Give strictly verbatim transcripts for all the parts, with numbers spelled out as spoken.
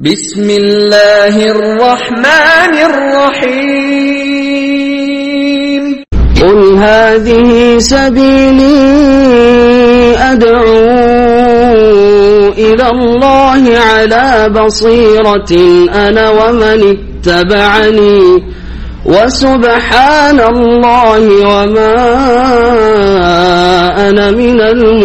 بسم الله الرحمن الرحيم قل هذه سبيلي أدعو إلى الله على بصيرة أنا ومن اتبعني وسبحان الله وما أنا من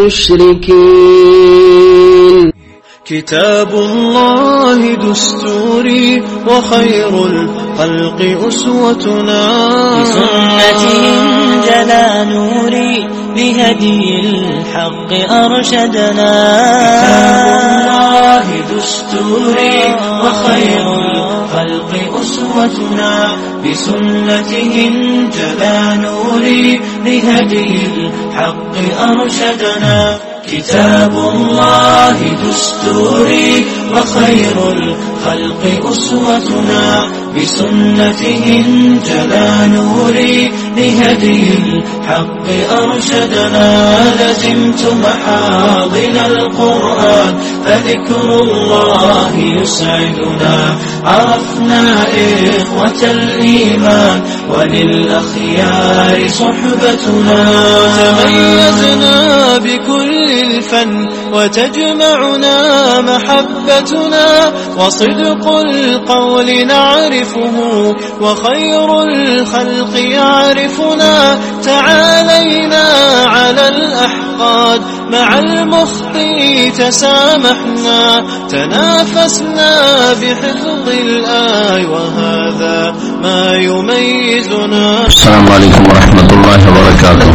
المشركين. كتاب الله دستوري وخير الخلق أسوتنا، بسنته جلا نوري لهدي الحق أرشدنا. كتاب الله دستوري وخير الخلق أسوتنا، بسنته جلا نوري لهدي الحق أرشدنا. كتاب الله دستوري وخير الخلق أسوتنا، بسنته انجلى نوري لهدي الحق أرشدنا. لزمت محاضن القرآن فذكر الله يسعدنا، عرفنا إخوة الإيمان وللأخيار صحبتنا. تميزنا بكل الفن وتجمعنا محبتنا، وصدق القول نعرفه وخير الخلق يعرفنا. تعالينا على الأحقاد مع المخطئ تسامحنا، تنافسنا بحفظ الآي وهذا ما يميزنا. السلام عليكم ورحمة الله وبركاته.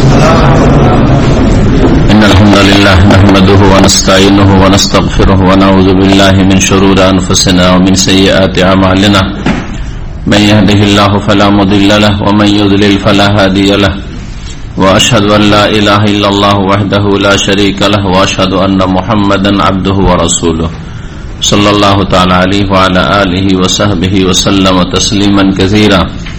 إن الحمد لله نحمده ونستعينه ونستغفره ونعوذ بالله من شرور أنفسنا ومن سيئات أعمالنا. من يهده الله فلا مضل له ومن يضلل فلا هادي له، وأشهد أن لا إله إلا الله وحده لا شريك له، وأشهد أن محمدا عبده ورسوله صلى الله تعالى عليه وعلى آله وصحبه وسلم تسليما كثيرا.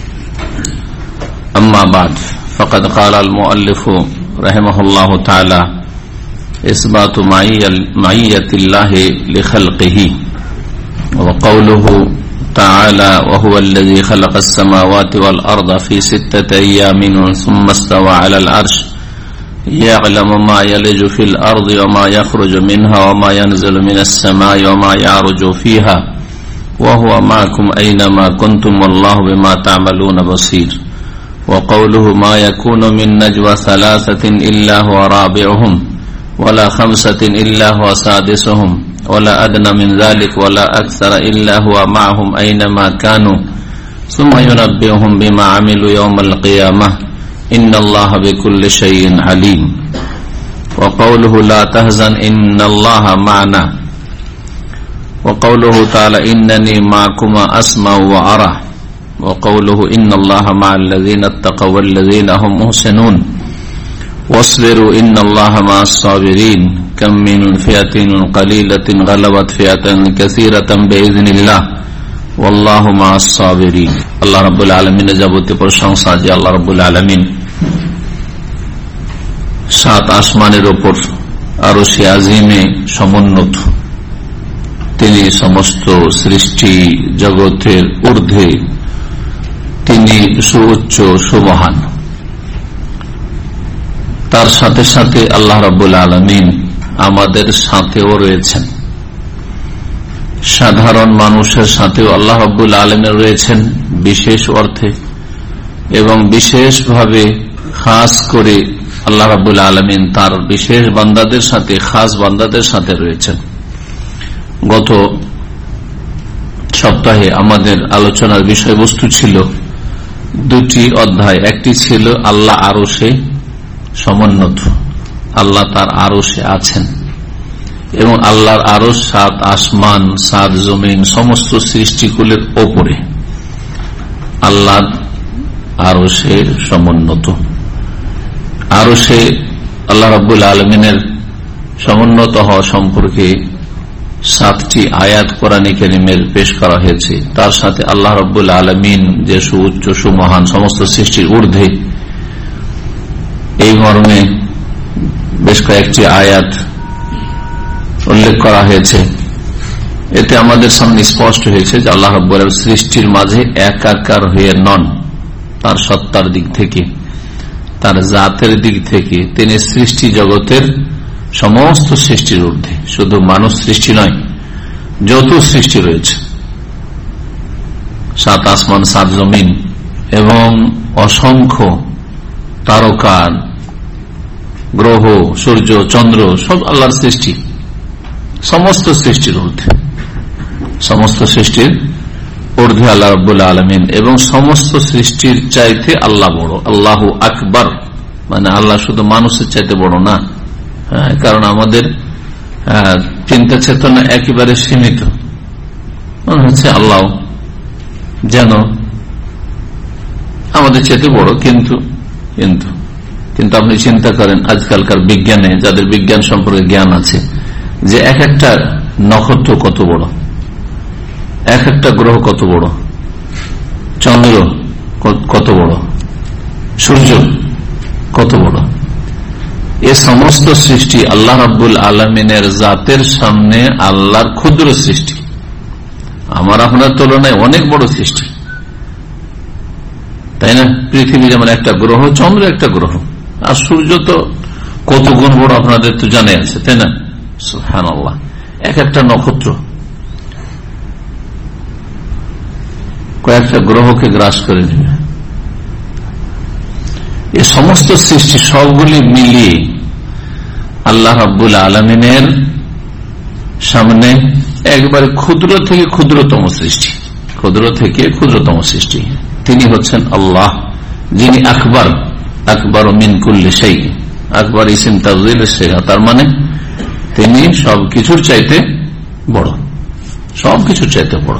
أما بعد، فقد قال المؤلف رحمه الله تعالى: إثبات معية الله لخلقه. وقوله تعالى: وهو الذي خلق السماوات والأرض في ستة أيام ثم استوى على العرش يعلم ما يلج في الأرض وما يخرج منها وما ينزل من السماء وما يعرج فيها وهو معكم أينما كنتم والله بما تعملون بصير. وقوله: ما يكون من نجوى ثلاثة إلا هو رابعهم ولا خمسة إلا هو سادسهم ولا أدنى من ذلك ولا أكثر إلا هو معهم أينما كانوا ثم ينبئهم بما عملوا يوم القيامة إن الله بكل شيء عليم. وقوله: لا تهزن إن الله معنا. وقوله تعالى: إنني معكما أسمع وأرى. وقوله: إن الله مع الذين اتقوا والذين هم محسنون واصبروا إن الله مع الصابرين كم من فئة قليلة غلبت فئة كثيرة بإذن الله والله مع الصابرين. আল্লাহ রাব্বুল আলামিনের যাবতীয় প্রশংসা যে আল্লাহ রাব্বুল আলামিন সাত আসমানের উপর আরশে আজিমে সমুন্নত, তিনি সমস্ত সৃষ্টি জগতের ঊর্ধ্বে, তিনি সুউচ্চ সুমহান। তার সাথে সাথে আল্লাহ রাব্বুল আলামিন আমাদের সাথেও রয়েছেন, সাধারণ মানুষের সাথেও আল্লাহ রাব্বুল আলামিন রয়েছেন বিশেষ অর্থে, এবং বিশেষভাবে খাস করে আল্লাহ রাব্বুল আলামিন তার বিশেষ বান্দাদের সাথে, খাস বান্দাদের সাথে রয়েছেন। গত সপ্তাহে আমাদের আলোচনার বিষয়বস্তু ছিল দুটি অধ্যায়। একটি ছিল আল্লাহ আরশে সমুন্নত, আল্লাহ তার আরশে আছেন, এবং আল্লাহর আরশ সাত আসমান, সাত জমিন, সমস্ত সৃষ্টিকুলের ওপরে আল্লাহ আরশে সমুন্নত। আরশে আল্লাহ রাব্বুল আলামিনের সমুন্নত হওয়া সম্পর্কে সাতটি আয়াত কোরআনে কারীমের পেশ করা হয়েছে। তার সাথে আল্লাহ রাব্বুল আলামিন যে সুউচ্চ সুমহান, সমস্ত সৃষ্টির ঊর্ধ্বে, এই মর্মে বেশ কয়েকটি আয়াত উল্লেখ করা হয়েছে। এতে আমাদের সামনে স্পষ্ট হয়েছে যে আল্লাহ রাব্বুল আলামিন সৃষ্টির মাঝে একাকার হয়ে নন। তার সত্তার দিক থেকে, তার জাতের দিক থেকে তিনি সৃষ্টি জগতের সমস্ত সৃষ্টির ঊর্ধ্বে। শুধু মানুষ সৃষ্টি নয়, যত সৃষ্টি রয়েছে, সাত আসমান, সাত জমিন এবং অসংখ্য তারকা, গ্রহ, সূর্য, চন্দ্র, সব আল্লাহর সৃষ্টি। সমস্ত সৃষ্টির ঊর্ধ্বে, সমস্ত সৃষ্টির ঊর্ধ্বে আল্লাহ রাব্বুল আলামিন, এবং সমস্ত সৃষ্টির চাইতে আল্লাহ বড়। আল্লাহু আকবার, মানে আল্লাহ শুধু মানুষের চাইতে বড় না। হ্যাঁ, কারণ আমাদের চিন্তা চেতনা একেবারে সীমিত। মনে হচ্ছে আল্লাহ যেন আমাদের চাইতে বড়, কিন্তু কিন্তু কিন্তু আপনি চিন্তা করেন আজকালকার বিজ্ঞানে, যাদের বিজ্ঞান সম্পর্কে জ্ঞান আছে, যে এক একটা নক্ষত্র কত বড়, এক একটা গ্রহ কত বড়, চন্দ্র কত বড়, সূর্য কত বড়। এ সমস্ত সৃষ্টি আল্লাহ রাব্বুল আলামিনের জাতের সামনে আল্লাহর ক্ষুদ্র সৃষ্টি। আমার আপনার তুলনায় অনেক বড় সৃষ্টি, তাই না? পৃথিবী যেমন একটা গ্রহ, চন্দ্র একটা গ্রহ, আর সূর্য তো কত গুণ বড় আপনাদের তো জানে আছে, তাই না? সুবহানাল্লাহ, এক একটা নক্ষত্র কয়েকটা গ্রহকে গ্রাস করে নেবে। এই সমস্ত সৃষ্টি সবগুলি মিলিয়ে আল্লাহ রাব্বুল আলামিনের সামনে একবারে ক্ষুদ্র থেকে ক্ষুদ্রতম সৃষ্টি, ক্ষুদ্র থেকে ক্ষুদ্রতম সৃষ্টি। তিনি হচ্ছেন আল্লাহ, যিনি আকবর, আকবর মিন কুল্লি শাই। আকবর ইসিম তাফযীল, তার মানে তিনি সবকিছুর চাইতে বড়, সবকিছুর চাইতে বড়।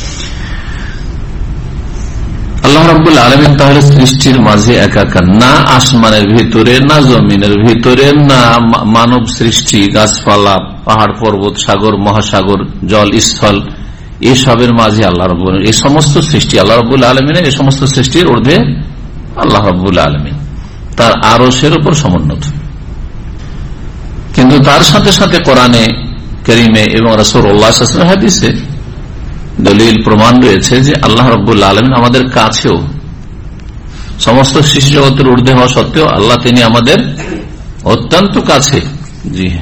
আল্লাহ রাব্বুল আলামিন তাহলে সৃষ্টির মাঝে একাকার, না আসমানের ভিতরে, না জমিনের ভিতরে, না মানব সৃষ্টি, গাছপালা, পাহাড় পর্বত, সাগর মহাসাগর, জল স্থল, এসবের মাঝে আল্লাহ রাব্বুল, এই সমস্ত সৃষ্টি আল্লাহ রাব্বুল আলামিনের, এই সমস্ত সৃষ্টির ঊর্ধ্বে আল্লাহ রাব্বুল আলামিন, তার আরশের উপর সমুন্নত। কিন্তু তার সাথে সাথে কোরআনে কারীমে এবং রাসূলুল্লাহ সাল্লাল্লাহু আলাইহি ওয়াসাল্লাম হাদিসে দলিল প্রমাণ রয়েছে যে আল্লাহ রাব্বুল আলামিন আমাদের কাছেও, সমস্ত সৃষ্টি জগতের ঊর্ধ্বে হওয়া সত্ত্বেও আল্লাহ তিনি আমাদের অত্যন্ত কাছে। জি হ্যাঁ,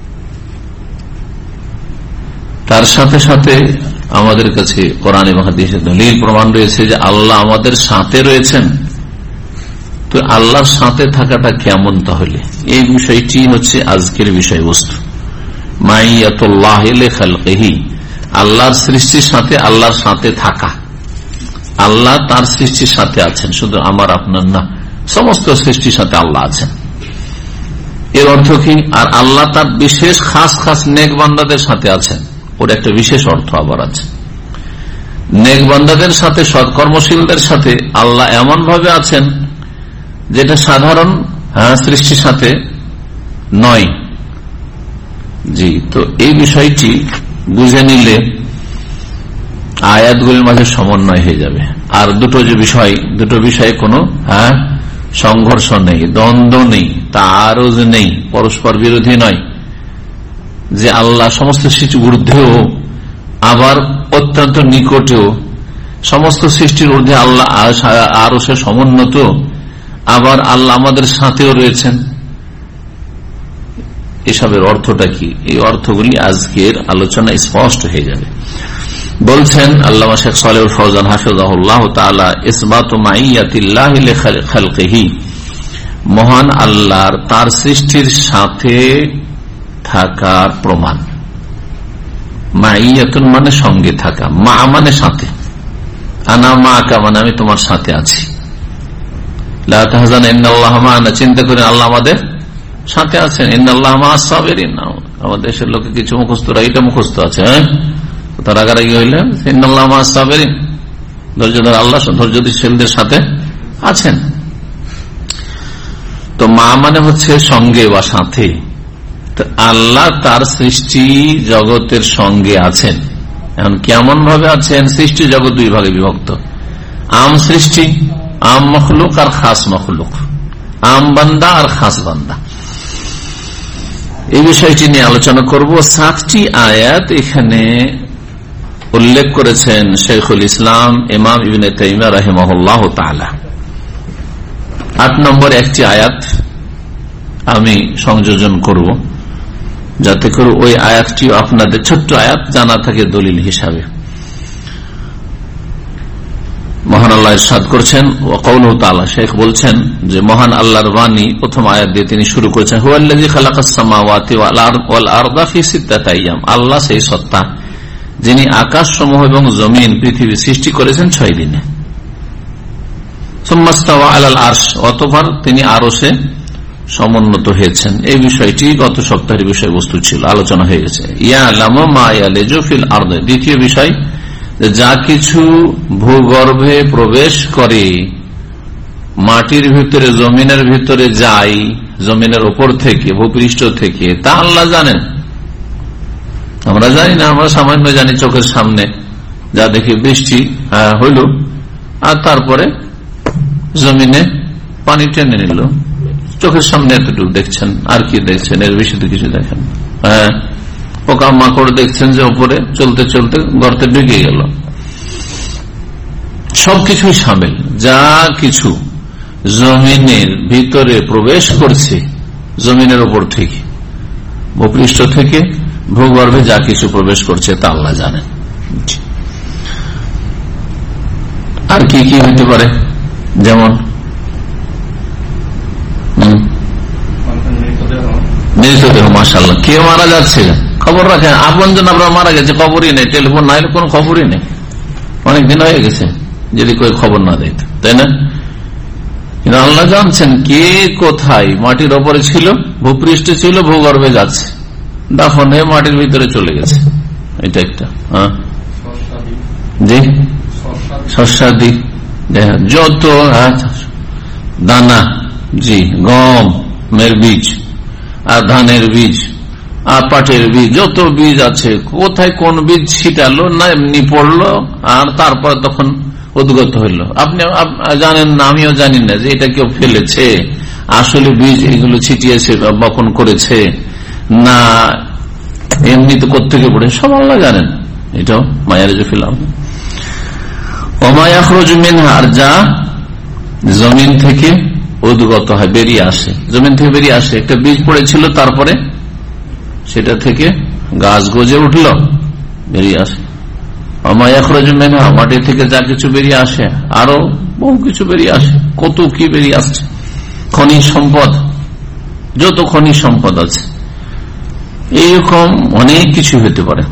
তার সাথে সাথে আমাদের কাছে কোরআন এবং হাদিসে দলিল প্রমাণ রয়েছে যে আল্লাহ আমাদের সাথে রয়েছেন। তো আল্লাহর সাথে থাকাটা কেমন, তাহলে এই বিষয়টি হচ্ছে আজকের বিষয়বস্তু। মাইয়াতুল্লাহ লিখালকিহি, আল্লাহর সৃষ্টির সাথে আল্লাহর সাথে থাকা। আল্লাহ তার সৃষ্টির সাথে আছেন, শুধু আমার আপনার না, সমস্ত সৃষ্টির সাথে আল্লাহ আছেন। এর অর্থ কি? আর আল্লাহ তার বিশেষ খাস খাস নেক বান্দাদের সাথে আছেন, ওর একটা বিশেষ অর্থ আবার আছে। নেক বান্দাদের সাথে, সৎকর্মশীলদের সাথে আল্লাহ এমন ভাবে আছেন যেটা সাধারণ হ্যাঁ সৃষ্টির সাথে নয়। জি, তো এই বিষয়টি বুঝে নিলে আয়াতগুলির মাঝে সমন্বয় হয়ে যাবে। আর দুটো যে বিষয়, দুটো বিষয়ে কোনো হ্যাঁ সংঘর্ষ নেই, দ্বন্দ্ব নেই, তারুজ নেই, পরস্পর বিরোধী নয়। যে আল্লাহ সমস্ত সৃষ্টির ঊর্ধ্বেও, আবার অত্যন্ত নিকটেও, সমস্ত সৃষ্টির ঊর্ধ্বে আল্লাহ আরো সে সমুন্নত, আবার আল্লাহ আমাদের সাথেও রয়েছেন। এসবের অর্থটা কি? এই অর্থগুলি আজকের আলোচনা স্পষ্ট হয়ে যাবে। বলছেন আল্লামা শেখ সালেহুল ফওজান হাফিজাহুল্লাহ তাআলা, ইসবাতু মাইয়াতিল্লাহি লিখালকিহি, মহান আল্লাহর তার সৃষ্টির সাথে থাকার প্রমাণ। মাইয়াতুন মানে সঙ্গে থাকা, মা মানে সাথে, আনা মাকা মানে আমি তোমার সাথে আছি। লা তাহজান ইন্নাল্লাহা মা'ানা, চিন্তা করেন আল্লাহ আমাদের সাথে আছেন। ইন্নাল্লাহা মা'আস সাবিরিন, আমাদের দেশের লোকে কিছু মুখস্থরা এটা মুখস্থ আছে, হ্যাঁ তার আগারাগি হইলেন ইন্নাল্লাহা মা'আস সাবিরিন, ধৈর্য ধরে আল্লাহ ধৈর্যশীলদের সাথে আছেন। তো মা মানে হচ্ছে সঙ্গে বা সাথে। আল্লাহ তার সৃষ্টি জগতের সঙ্গে আছেন। এখন কেমন ভাবে আছেন? সৃষ্টি জগৎ দুই ভাগে বিভক্ত, আম সৃষ্টি, আম মখলুক আর খাস মখলুক, আম বান্দা আর খাস বান্দা। এই বিষয়টি নিয়ে আলোচনা করব। সাতটি আয়াত এখানে উল্লেখ করেছেন শেখুল ইসলাম ইমাম ইবনে তাইমিয়া রাহিমাহুল্লাহ তাআলা। আট নম্বর একটি আয়াত আমি সংযোজন করব, যাতে করে ওই আয়াতটি আপনাদের ছোট্ট আয়াত জানা থাকে দলিল হিসাবে। মহান আল্লাহ ইরশাদ করছেন ওয়া কাউলুহু তাআলা, শেখ বলছেন যে মহান আল্লাহর বাণী প্রথম আয়াত দিয়ে তিনি শুরু করেছেন, হুয়াল্লাযী খালাকাস সামাওয়াতি ওয়াল আরদা ফি সিত্তাতি আইয়াম, আল্লাহ সেই সত্তা যিনি আকাশ সমূহ এবং জমিন পৃথিবী সৃষ্টি করেছেন ছয় দিনে। সুম্মা ইসতাওয়া আলাল আরশ, অতঃপর তিনি আরশে সমুন্নত হয়েছেন। এই বিষয়টি গত সপ্তাহের বিষয়বস্তু ছিল, আলোচনা হয়ে গেছে। ইয়ালামু মা ইয়ালিজু ফিল আরদি, দ্বিতীয় বিষয় যা কিছু ভূগর্ভে প্রবেশ করে, মাটির ভিতরে জমিনের ভিতরে যায়, জমিনের উপর থেকে ভূপৃষ্ঠ থেকে, তা আল্লাহ জানেন। আমরা জানি না, আমরা সামান্য জানি চোখের সামনে যা দেখি বৃষ্টি হইল আর তারপরে জমিনে পানি টেনে নিল, চোখের সামনে এতটুকু দেখছেন, আর কি দেখছেন, এর বেশি তো কিছু দেখেন। হ্যাঁ, পোকা মাকড় দেখছেন যে উপরে চলতে চলতে গর্তে ঢুকে গেল। সবকিছুই সামিল, যা কিছু জমিনের ভিতরে প্রবেশ করছে, জমিনের উপর থেকে ভূপৃষ্ঠ থেকে ভূগর্ভে যা কিছু প্রবেশ করছে তা আল্লাহ জানেন। আর কি কি হইতে পারে, যেমন মৃতদেহ, মাশাআল্লাহ, কে মারা যাচ্ছে খবর রাখেন, আপন জন আপনার মারা গেছে খবরই নেই, টেলিফোন নাই, কোন খবরই নেই, অনেকদিন হয়ে গেছে যদি কেউ খবর না দেয়, তাই না? কিন্তু আল্লাহ জানছেন কে কোথায়, মাটির ওপরে ছিল, ভূপৃষ্ঠে ছিল, ভূগর্ভে যাচ্ছে, দাফন হয়ে মাটির ভিতরে চলে গেছে। এটা একটা হ্যাঁ জি শস্যাদি যত দানা, জি গমের বীজ আর ধানের বীজ আর পাটের বীজ, যত বীজ আছে, কোথায় কোন বীজ ছিটালো না এমনি পড়লো আর তারপর তখন উদ্গত হইল। আপনি জানেন না, আমিও জানি না যে এটা কেউ ফেলেছে, আসলে বীজ এগুলো ছিটিয়েছে বপন করেছে না এমনি তো কোত্থেকে পড়ে, সব আল্লাহ জানেন। এটাও মায়ার ফেলাম অমায়াখরুজু মিনহা, আর যা জমিন থেকে উদ্গত হয়, বেরিয়ে আসে, জমিন থেকে বেরিয়ে আসে। একটা বীজ পড়েছিল, তারপরে সেটা থেকে গাছ গজে উঠল, বেরিয়ে আসে। অমায়াখরুজু মিনহা, মাটি থেকে যা কিছু বেরিয়ে আসে, আরো বহু কিছু বেরিয়ে আসে, কত কি বেরিয়ে আসছে, খনিজ সম্পদ, যত খনিজ সম্পদ আছে, এইরকম অনেক কিছু হতে পারে।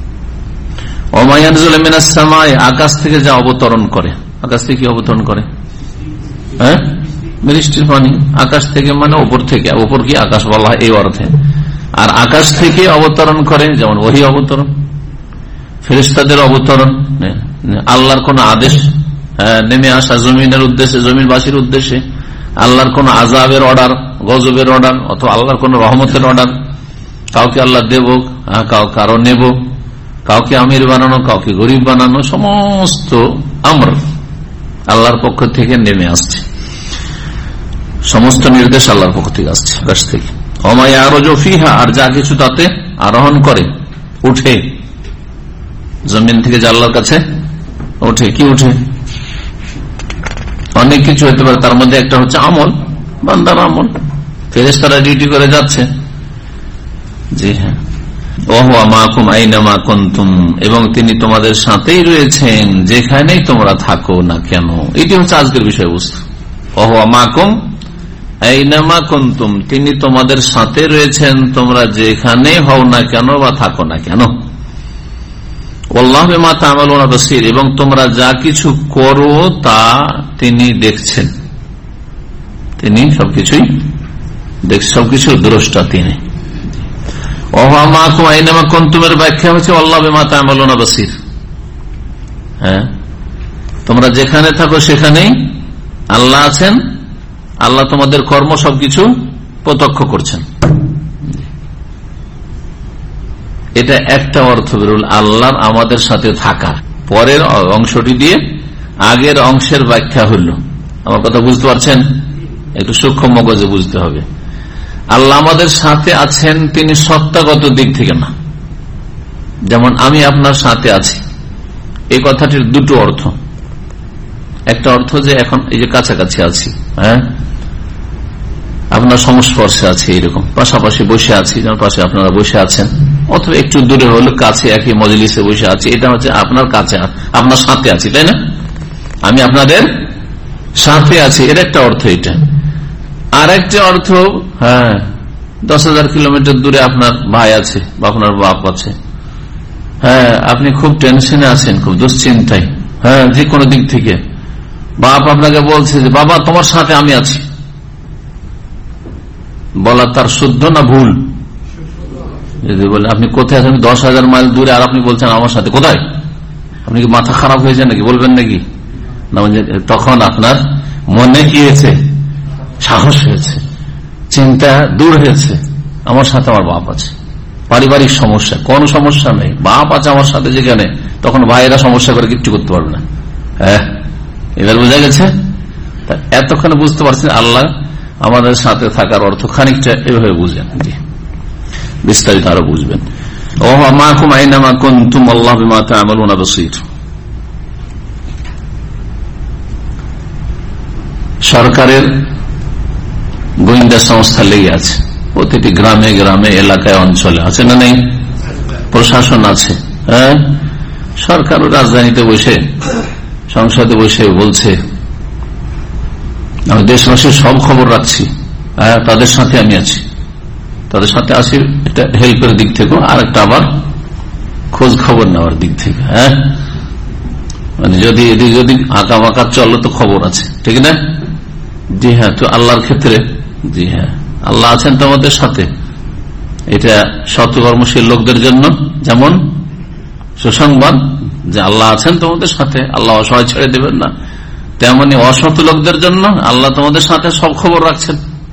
অমায়ানজুলু মিনাস সামাই, আকাশ থেকে যা অবতরণ করে, আকাশ থেকে কি অবতরণ করে, হ্যাঁ বৃষ্টির পানি, আকাশ থেকে মানে উপর থেকে, উপর কি আকাশ বলা হয় এই অর্থে। আর আকাশ থেকে অবতরণ করে, যেমন ওহী অবতরণ, ফেরেশতাদের অবতরণ, আল্লাহর কোন আদেশ নেমে আসা জমিনের উদ্দেশ্যে, জমিনবাসীর উদ্দেশ্যে, আল্লাহর কোন আযাবের অর্ডার, গজবের অর্ডার, অথবা আল্লাহর কোন রহমতের অর্ডার, কাউকে আল্লাহ দেব, কাউকে আরো নেব, কাউকে আমির বানানো, কাউকে গরিব বানানো, সমস্ত আমর আল্লাহর পক্ষ থেকে নেমে আসছে, সমস্ত নির্দেশ আল্লাহর পক্ষ থেকে আসছে আকাশ থেকে। অমায়ারুজু ফিহা, আর যা কিছু তাতে আরোহণ করে, উঠে, জমিন থেকে যা আল্লাহর কাছে উঠে, কি উঠে, অনেক কিছু হতে পারে। তার মধ্যে একটা হচ্ছে আমল, বান্দার আমল, ফেরেশতারা ডিউটি করে যাচ্ছে। জি হ্যাঁ, ওহুয়া মাকুম আইনামা কুনতুম, এবং তিনি তোমাদের সাথেই রয়েছেন যেখানেই তোমরা থাকো না কেন। এটি হচ্ছে আজকের বিষয়বস্তু। ওহুয়া মাকুম আইনামা কুনতুম, তিনি তোমাদের সাথে রয়েছেন তোমরা যেখানে হও না কেন বা থাকো না কেন। আল্লাহু বিমা তা'মালুনা বাসীর, এবং তোমরা যা কিছু করো তা তিনি দেখছেন, তিনি সবকিছুই দেখ, সবকিছু দ্রষ্টা তিনি। কন্তুমের ব্যাখ্যা হচ্ছে আল্লাহ বিমা তা'মালুনা বাসীর, হ্যাঁ তোমরা যেখানে থাকো সেখানেই আল্লাহ আছেন, আল্লাহ তোমাদের কর্ম সবকিছু প্রত্যক্ষ করছেন। এটা একটা অর্থ বেরোল আল্লাহর আমাদের সাথে থাকা। পরের অংশটি দিয়ে আগের অংশের ব্যাখ্যা হইল। আমার কথা বুঝতে পারছেন? একটু সূক্ষ্ম মগজে বুঝতে হবে। আল্লাহ আমাদের সাথে আছেন তিনি সত্তাগত দিক থেকে না, যেমন আমি আপনার সাথে আছি। এই কথাটির দুটো অর্থ। একটা অর্থ যে এখন এই যে কাছাকাছি আছি, হ্যাঁ, আপনার সংস্পর্শে আছে, এইরকম পাশাপাশি বসে আছি, যেমন পাশে আপনারা বসে আছেন, অথবা একটু দূরে হলে কাছে একই মজলিসে বসে আছি, এটা হচ্ছে আপনার কাছে, আপনার সাথে আছি, তাই না? আমি আপনাদের সাথে আছি, এর একটা অর্থ এটা। আর একটা অর্থ, হ্যাঁ, দশ হাজার কিলোমিটার দূরে আপনার ভাই আছে বা আপনার বাপ আছে, হ্যাঁ, আপনি খুব টেনশনে আছেন, খুব দুশ্চিন্তায়, হ্যাঁ, যে কোনো দিক থেকে বাপ আপনাকে বলছে যে বাবা তোমার সাথে আমি আছি, বলা তার শুদ্ধ না ভুল? যদি বলে আপনি কোথায় আছেন, দশ হাজার মাইল দূরে, আর আপনি বলছেন আমার সাথে, কোথায়? আপনি কি মাথা খারাপ হয়েছে নাকি? বলবেন নাকি? না, তখন আপনার মনে কি হয়েছে? সাহস হয়েছে, চিন্তা দূর হয়েছে, আমার সাথে আমার বাপ আছে। পারিবারিক সমস্যা, কোন সমস্যা নেই, বাপ আছে আমার সাথে যেখানে, তখন ভাইয়েরা সমস্যা করে কিচ্ছু করতে পারবে না। হ্যাঁ, এবার বোঝা গেছে? এতক্ষণে বুঝতে পারছেন আল্লাহ আমাদের সাথে থাকার অর্থ খানিকটা এভাবে বুঝেন, জি, বিস্তারিত আরো বুঝবেন। ও মাকুম আইনামা কুনতুম আল্লাহু বিমা তা'মালুনা বাসীর। সরকারের গোয়েন্দা সংস্থা লেগে আছে প্রতিটি গ্রামে গ্রামে, এলাকায়, অঞ্চলে, আছে না নেই? প্রশাসন আছে, হ্যাঁ। সরকার রাজধানীতে বসে, সংসদে বসে বলছে আমি দেশবাসীর সব খবর রাখছি, হ্যাঁ, তাদের সাথে আমি আছি, তাদের সাথে আছি, এটা হেল্পের দিক থেকে, আর একটা আবার খোঁজ খবর নেওয়ার দিক থেকে, হ্যাঁ, মানে যদি এদিকে যদি আঁকা বাঁকা চলো তো খবর আছে, ঠিক না? জি হ্যাঁ, তো আল্লাহর ক্ষেত্রে, জি হ্যাঁ, আল্লাহ আছেন তোমাদের সাথে, এটা সৎকর্মশীল লোকদের জন্য যেমন সুসংবাদ যে আল্লাহ আছেন তোমাদের সাথে, আল্লাহ অসহায় ছেড়ে দেবেন না, তেমনি অসৎ লোকদের জন্য আল্লাহ তোমাদের সাথে সব খবর রাখছেন।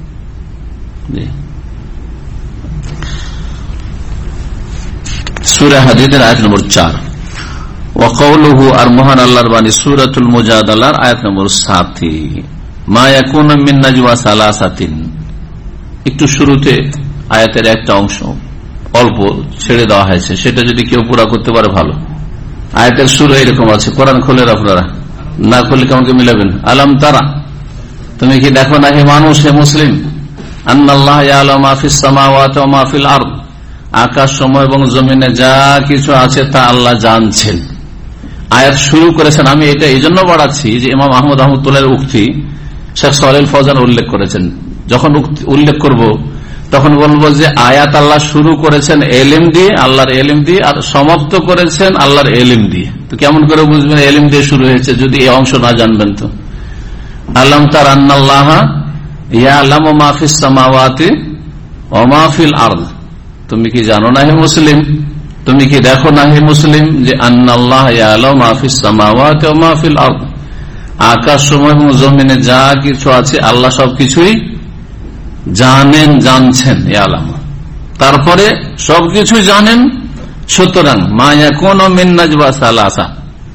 সূরা হাদীদের আয়াত নম্বর চার। ওয়া কওলুহু, আর মহান আল্লাহর বাণী সূরাতুল মুজাদালার আয়াত নম্বর সাত। মা ইয়াকুনু মিন নাজওয়া সালাসাতিন, একটু শুরুতে আয়াতের একটা অংশ অল্প ছেড়ে দেওয়া হয়েছে, সেটা যদি কেউ পুরা করতে পারে ভালো। আয়াতের শুরু এরকম আছে, কোরআন খোলেন আপনারা, না খুললে কেমন মিলাবেন? আলাম তারা, তুমি কি দেখো না হে মানুষ, হে মুসলিম, আন্নাল্লাহ ইয়ালামু মা ফিস সামাওয়াতি ওয়া মা ফিল আরদ, আকাশ সমূহ এবং জমিনে যা কিছু আছে তা আল্লাহ জানছেন। আয়াত শুরু করেছেন, আমি এটা এই জন্য বাড়াচ্ছি যে ইমাম আহমদ রহমতুল্লাহর উক্তি শেখ সালেহ ফৌজান উল্লেখ করেছেন। যখন উল্লেখ করব তখন বলবো যে আয়াত আল্লাহ শুরু করেছেন এলিম দিয়ে, আল্লাহর এলিম দিয়ে, আর সমাপ্ত করেছেন আল্লাহর এলিম দিয়ে। তো কেমন করে বুঝবেন এলিম দিয়ে শুরু হয়েছে যদি এই অংশ না জানবেন? তো আলাম তারা আন্নাল্লাহ ইয়ালামু মা ফিস সামাওয়াতি ওয়া মা ফিল আরদ, তুমি কি জানো না হে মুসলিম, তুমি কি দেখো না হে মুসলিম, যে আন্নাল্লাহ ইয়ালামু মা ফিস সামাওয়াতি ওয়া মা ফিল আরদ, আকাশ সমূহ এবং জমিনে যা কিছু আছে আল্লাহ সবকিছুই জানেন, জানছেন, ইয়ালামু, তারপরে সবকিছু জানেন। সুতরাং মা ইয়াকুনু মিন নাজওয়া সালাসা,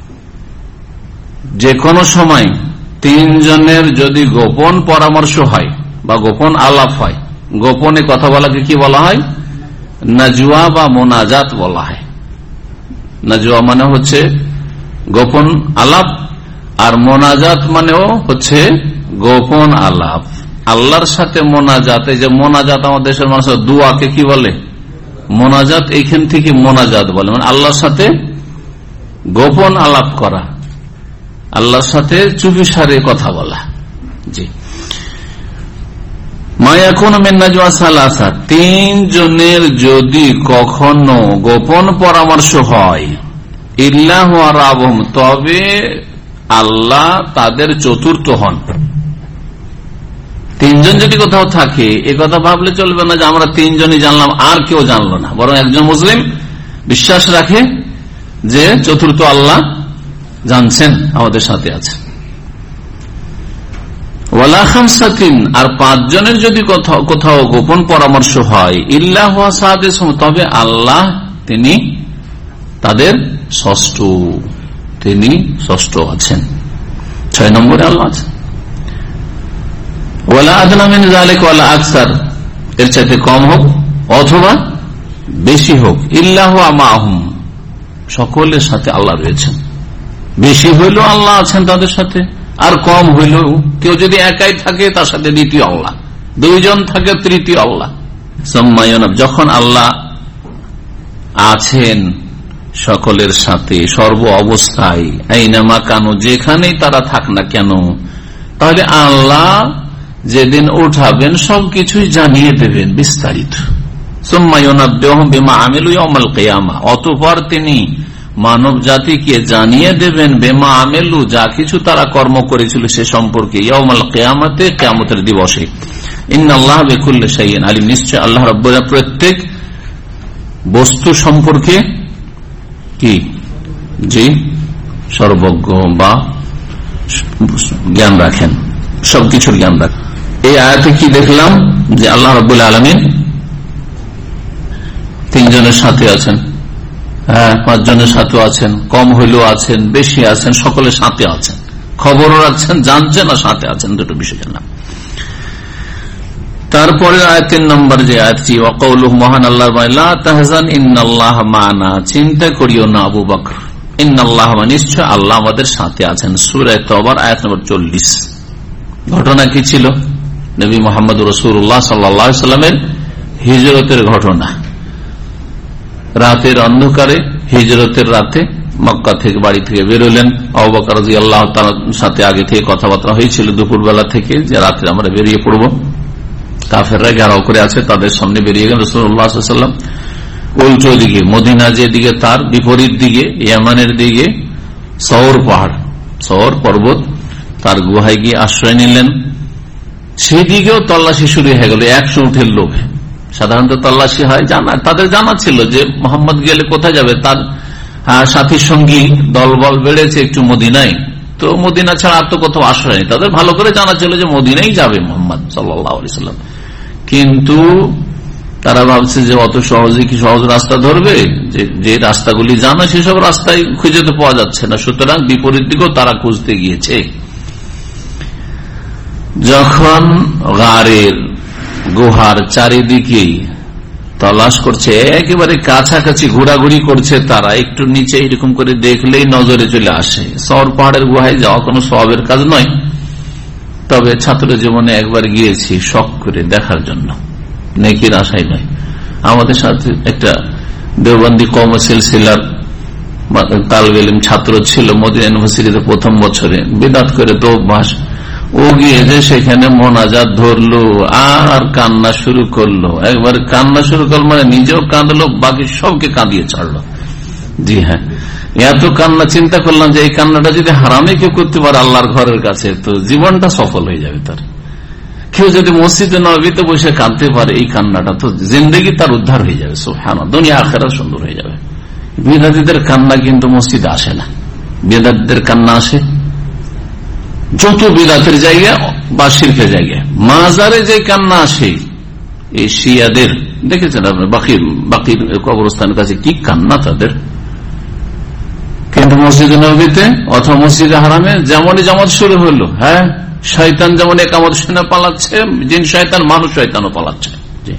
যে কোনো সময় তিনজনের যদি গোপন পরামর্শ হয় বা গোপন আলাপ হয়, গোপনে কথা বলাকে কি বলা হয়? নাজওয়া বা মোনাজাত বলা হয়। নাজওয়া মানে হচ্ছে গোপন আলাপ, আর মোনাজাত মানেও হচ্ছে গোপন আলাপ। আল্লাহর সাথে মোনাজাত, এই যে মোনাজাত আমাদের দেশের মানুষের দুয়াকে কি বলে? মোনাজাত, এইখান থেকে মোনাজাত বলে, মানে আল্লাহর সাথে গোপন আলাপ করা, আল্লাহর সাথে চুপিসারে কথা বলা। জি, মায়াকুন মিন নাজওয়া সালাসা, তিন জনের যদি কখনো গোপন পরামর্শ হয়, ইল্লাহু রাবহুম, তবে আল্লাহ তাদের চতুর্থ হন। তিনজন যদি কোথাও থাকে, এ কথা ভাবলে চলবে না যে আমরা তিনজনই জানলাম আর কেউ জানলো না, বরং একজন মুসলিম বিশ্বাস রাখে যে চতুর্থ আল্লাহ জানছেন, আমাদের সাথে আছে। ওয়ালা খামসাতিন, আর পাঁচজনের যদি কোথাও কোথাও গোপন পরামর্শ হয়, ইল্লা হুয়া সাদিসুম, তবে আল্লাহ তিনি তাদের ষষ্ঠ, তিনি ষষ্ঠ আছেন, ছয় নম্বরে আল্লাহ আছেন। ওয়ালা আদনা মিন যালিকা ওয়ালা আকসার, এর চাইতে কম হোক অথবা বেশি হোক, ইল্লাহু মাআহুম, সকলের সাথে আল্লাহ রয়েছেন। বেশি হইলেও আল্লাহ আছেন তাদের সাথে, আর কম হইলেও কেউ যদি একাই থাকে তার সাথে দ্বিতীয় আল্লাহ, দুইজন থাকে তৃতীয় আল্লাহ। যখন আল্লাহ আছেন সকলের সাথে সর্ব অবস্থায়, আইনামা কানু, যেখানেই তারা থাক না কেন, তাহলে আল্লাহ যেদিন উঠাবেন সবকিছুই জানিয়ে দেবেন বিস্তারিত। অতঃপর তিনি মানব জাতিকে জানিয়ে দেবেন বেমা আমেলু, যা কিছু তারা কর্ম করেছিল সে সম্পর্কে, ইয়াউমাল কিয়ামাতে, কিয়ামতের দিবসে। ইন্নাল্লাহা বিকুল্লি শাইইন আলিম, নিশ্চয় আল্লাহ রাব্বুল আলামিন প্রত্যেক বস্তু সম্পর্কে কি জি সর্বজ্ঞ বা জ্ঞান রাখেন, সবকিছুর জ্ঞান রাখেন। এই আয়াতে কি দেখলাম যে আল্লাহ রাব্বুল আলামিন তিনজনের সাথে আছেন, হ্যাঁ পাঁচজনের সাথে আছেন, কম হইলেও আছেন, বেশি আছেন, সকলের সাথে আছেন, খবরও রাখছেন, জানছেন আর সাথে আছেন, দুটো বিষয় জানলাম। তারপরে আয়াতের নম্বর যে আয়াতটি, ওয়াকাউলুহু, মহান আল্লাহর বাণী, লা তাহজান ইন্নাল্লাহা মা'ানা, চিন্তা করিও না আবু বকর, ইন্নাল্লাহা, নিশ্চয় আল্লাহ আমাদের সাথে আছেন। সূরা তওবার আয়াত নম্বর চল্লিশ। ঘটনা কি ছিল? নবী মুহাম্মদ রাসূলুল্লাহ সাল্লাল্লাহু আলাইহি সাল্লামের হিজরতের ঘটনা। রাতের অন্ধকারে, হিজরতের রাতে মক্কা থেকে বাড়ি থেকে বেরোলেন। আবু বকর রাদিয়াল্লাহু তাআলার সাথে আগে থেকে কথাবার্তা হয়েছিল দুপুরবেলা থেকে যে রাতে আমরা বেরিয়ে পড়ব। কাফেররা ঘেরাও করে আছে, তাদের সামনে বেরিয়ে গেল রাসূলুল্লাহ সাল্লাল্লাহু আলাইহি ওয়াসাল্লাম। উল্টো দিকে মদিনা যেদিকে, তার বিপরীত দিকে ইয়ামানের দিকে সওর পাহাড়, সওর পর্বত, তার গুহায় গিয়ে আশ্রয় নিলেন। সেদিকেও তল্লাশি শুরু হয়ে গেল একশো উঠের লোভে। সাধারণত তল্লাশি হয়, জানা তাদের জানা ছিল যে মোহাম্মদ গেলে কোথায় যাবে, তার সাথী সঙ্গী দলবল বেড়েছে একটু মদিনায়, তো মদিনা ছাড়া আর তো কোথাও আশ্রয় নেই। তাদের ভালো করে জানা ছিল যে মদিনাই যাবে মোহাম্মদ সাল্লাল্লাহু আলাইহি সাল্লাম। কিন্তু তারা ভাবছে যে অত সহজে কি সহজ রাস্তা ধরবে, যে যে রাস্তাগুলি জানা সেসব রাস্তায় খুঁজে তো পাওয়া যাচ্ছে না, সুতরাং বিপরীত দিকেও তারা খুঁজতে গিয়েছে। যখন গারের গুহার চারিদিকে তলাশ করছে, একেবারে কাছাকাছি ঘোরাঘুরি করছে, তারা একটু নিচে এরকম করে দেখলেই নজরে চলে আসে। সওর পাহাড়ের গুহায় যাওয়া কোনো সওয়াবের কাজ নয়, তবে ছাত্র জীবনে একবার গিয়েছি শখ করে দেখার জন্য, নেকির আশাই নয়। আমাদের সাথে একটা দেওবন্দি কওম সিলসিলার তালেবে ইলম ছাত্র ছিল মদিনা ইউনিভার্সিটিতে প্রথম বছরে, বিদআত করে তো অভ্যাস। ও গিয়ে যে সেখানে মোনাজাত ধরলো আর কান্না শুরু করলো, একবার কান্না শুরু করলো মানে নিজেও কাঁদলো, বাকি সবকে কাঁদিয়ে ছাড়লো। জি হ্যাঁ, এত কান্না, চিন্তা করলাম যে এই কান্নাটা যদি হারামে কেউ করতে পারে আল্লাহর ঘরের কাছে, তো জীবনটা সফল হয়ে যাবে তার। কেউ যদি মসজিদে নববীতে বসে কাঁদতে পারে, এই কান্নাটা তো জিন্দেগি তার উদ্ধার হয়ে যাবে, সুবহানাল্লাহ, দুনিয়া আখিরাত সুন্দর হয়ে যাবে। বিদাতীদের কান্না কিন্তু মসজিদে আসে না, বিদাতীদের কান্না আসে যত বিদাতের জায়গা বা শিরকের জায়গায়। মাজারে যে কান্না আসে এই শিয়াদের, দেখেছেন আপনি বাকির বাকির কবরস্থানের কাছে কি কান্না তাদের। কিন্তু মসজিদে নববীতে অথবা মসজিদে হারামে যেমনই জামাত শুরু হলো, হ্যাঁ শয়তান যেমন একামত শুনে পালাচ্ছে, জিন শয়তান মানুষ শয়তানও পালাচ্ছে।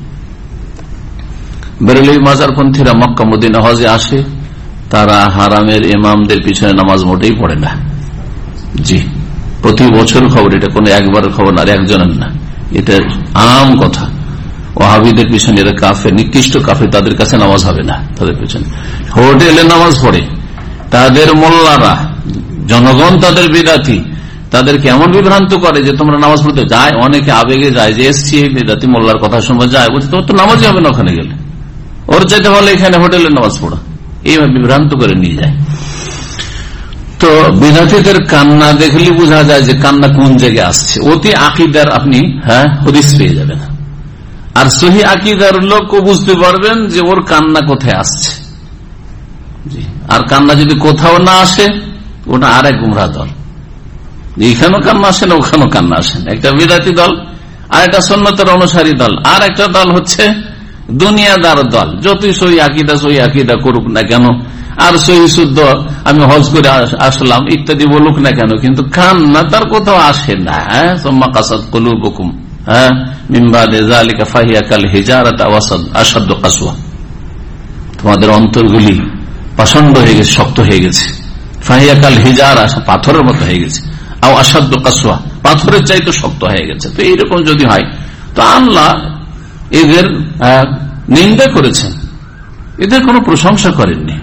বেরেলভী মাজারপন্থীরা মক্কা মদিনা হজে আসে, তারা হারামের ইমামদের পিছনে নামাজ মোটেই পড়ে না। জি, প্রতি বছর খবর, এটা কোন একবারের খবর না, একজনের না, এটা আম কথা। ওয়াহাবিদের পিছনে এরা কাফের, নিকৃষ্ট কাফের, তাদের কাছে নামাজ হবে না, তাদের পিছনে হোটেলে নামাজ পড়ে। তাদের মোল্লারা, জনগণ তাদের বিদাতি, তাদেরকে এমন বিভ্রান্ত করে যে তোমরা নামাজ পড়তে যায়, অনেকে আবেগে যায় যে এসছি বিদাতি মোল্লার কথা শুনবো, যায় বলছে তোর তো নামাজই হবে না ওখানে গেলে, ওর চাইতে ভালো এখানে হোটেলে নামাজ পড়া, এইভাবে বিভ্রান্ত করে নিয়ে যায়। তো বিদাতীদের কান্না দেখলে বোঝা যায় যে কান্না কোন জায়গায় আসছে। অতি আকীদার আপনি হ্যাঁ হদিস পেয়ে যাবেন, আর সহি আকীদার লোক বুঝতে পারবেন যে ওর কান্না কোথায় আসছে। আর কান্না যদি কোথাও না আসে, ওটা আর এক গুমরাহ দল। এইখানেও কান্না আসে না, ওখানেও কান্না আসে না, একটা বিদাতি দল, আর একটা সুন্নতের অনুসারী দল, আর একটা দল হচ্ছে দুনিয়াদার দল। যতই সহি আকীদা সহি আকীদা করুক না কেন, আর সহি শুদ্ধ আমি হজ করে আসলাম ইত্যাদি বলুক না কেন, কিন্তু কান্না তার কোথাও আসে না। সুম্মা কাসাত কুলুবুকুম হ্যাঁ মিম্বাদে যালিকা ফাহিয়া কাল হিজারাত আও আশাদ্দু কাসওয়া, তোমাদের অন্তরগুলি পাষণ্ড হয়ে গেছে, শক্ত হয়ে গেছে। ফাহিয়া কাল হিজারা, পাথরের মতো হয়ে গেছে। আও আশাদ্দু কাসওয়া, পাথরের চাইতে শক্ত হয়ে গেছে। তো এইরকম যদি হয় তো আল্লাহ এদের নিন্দা করেছেন, এদের কোনো প্রশংসা করেননি।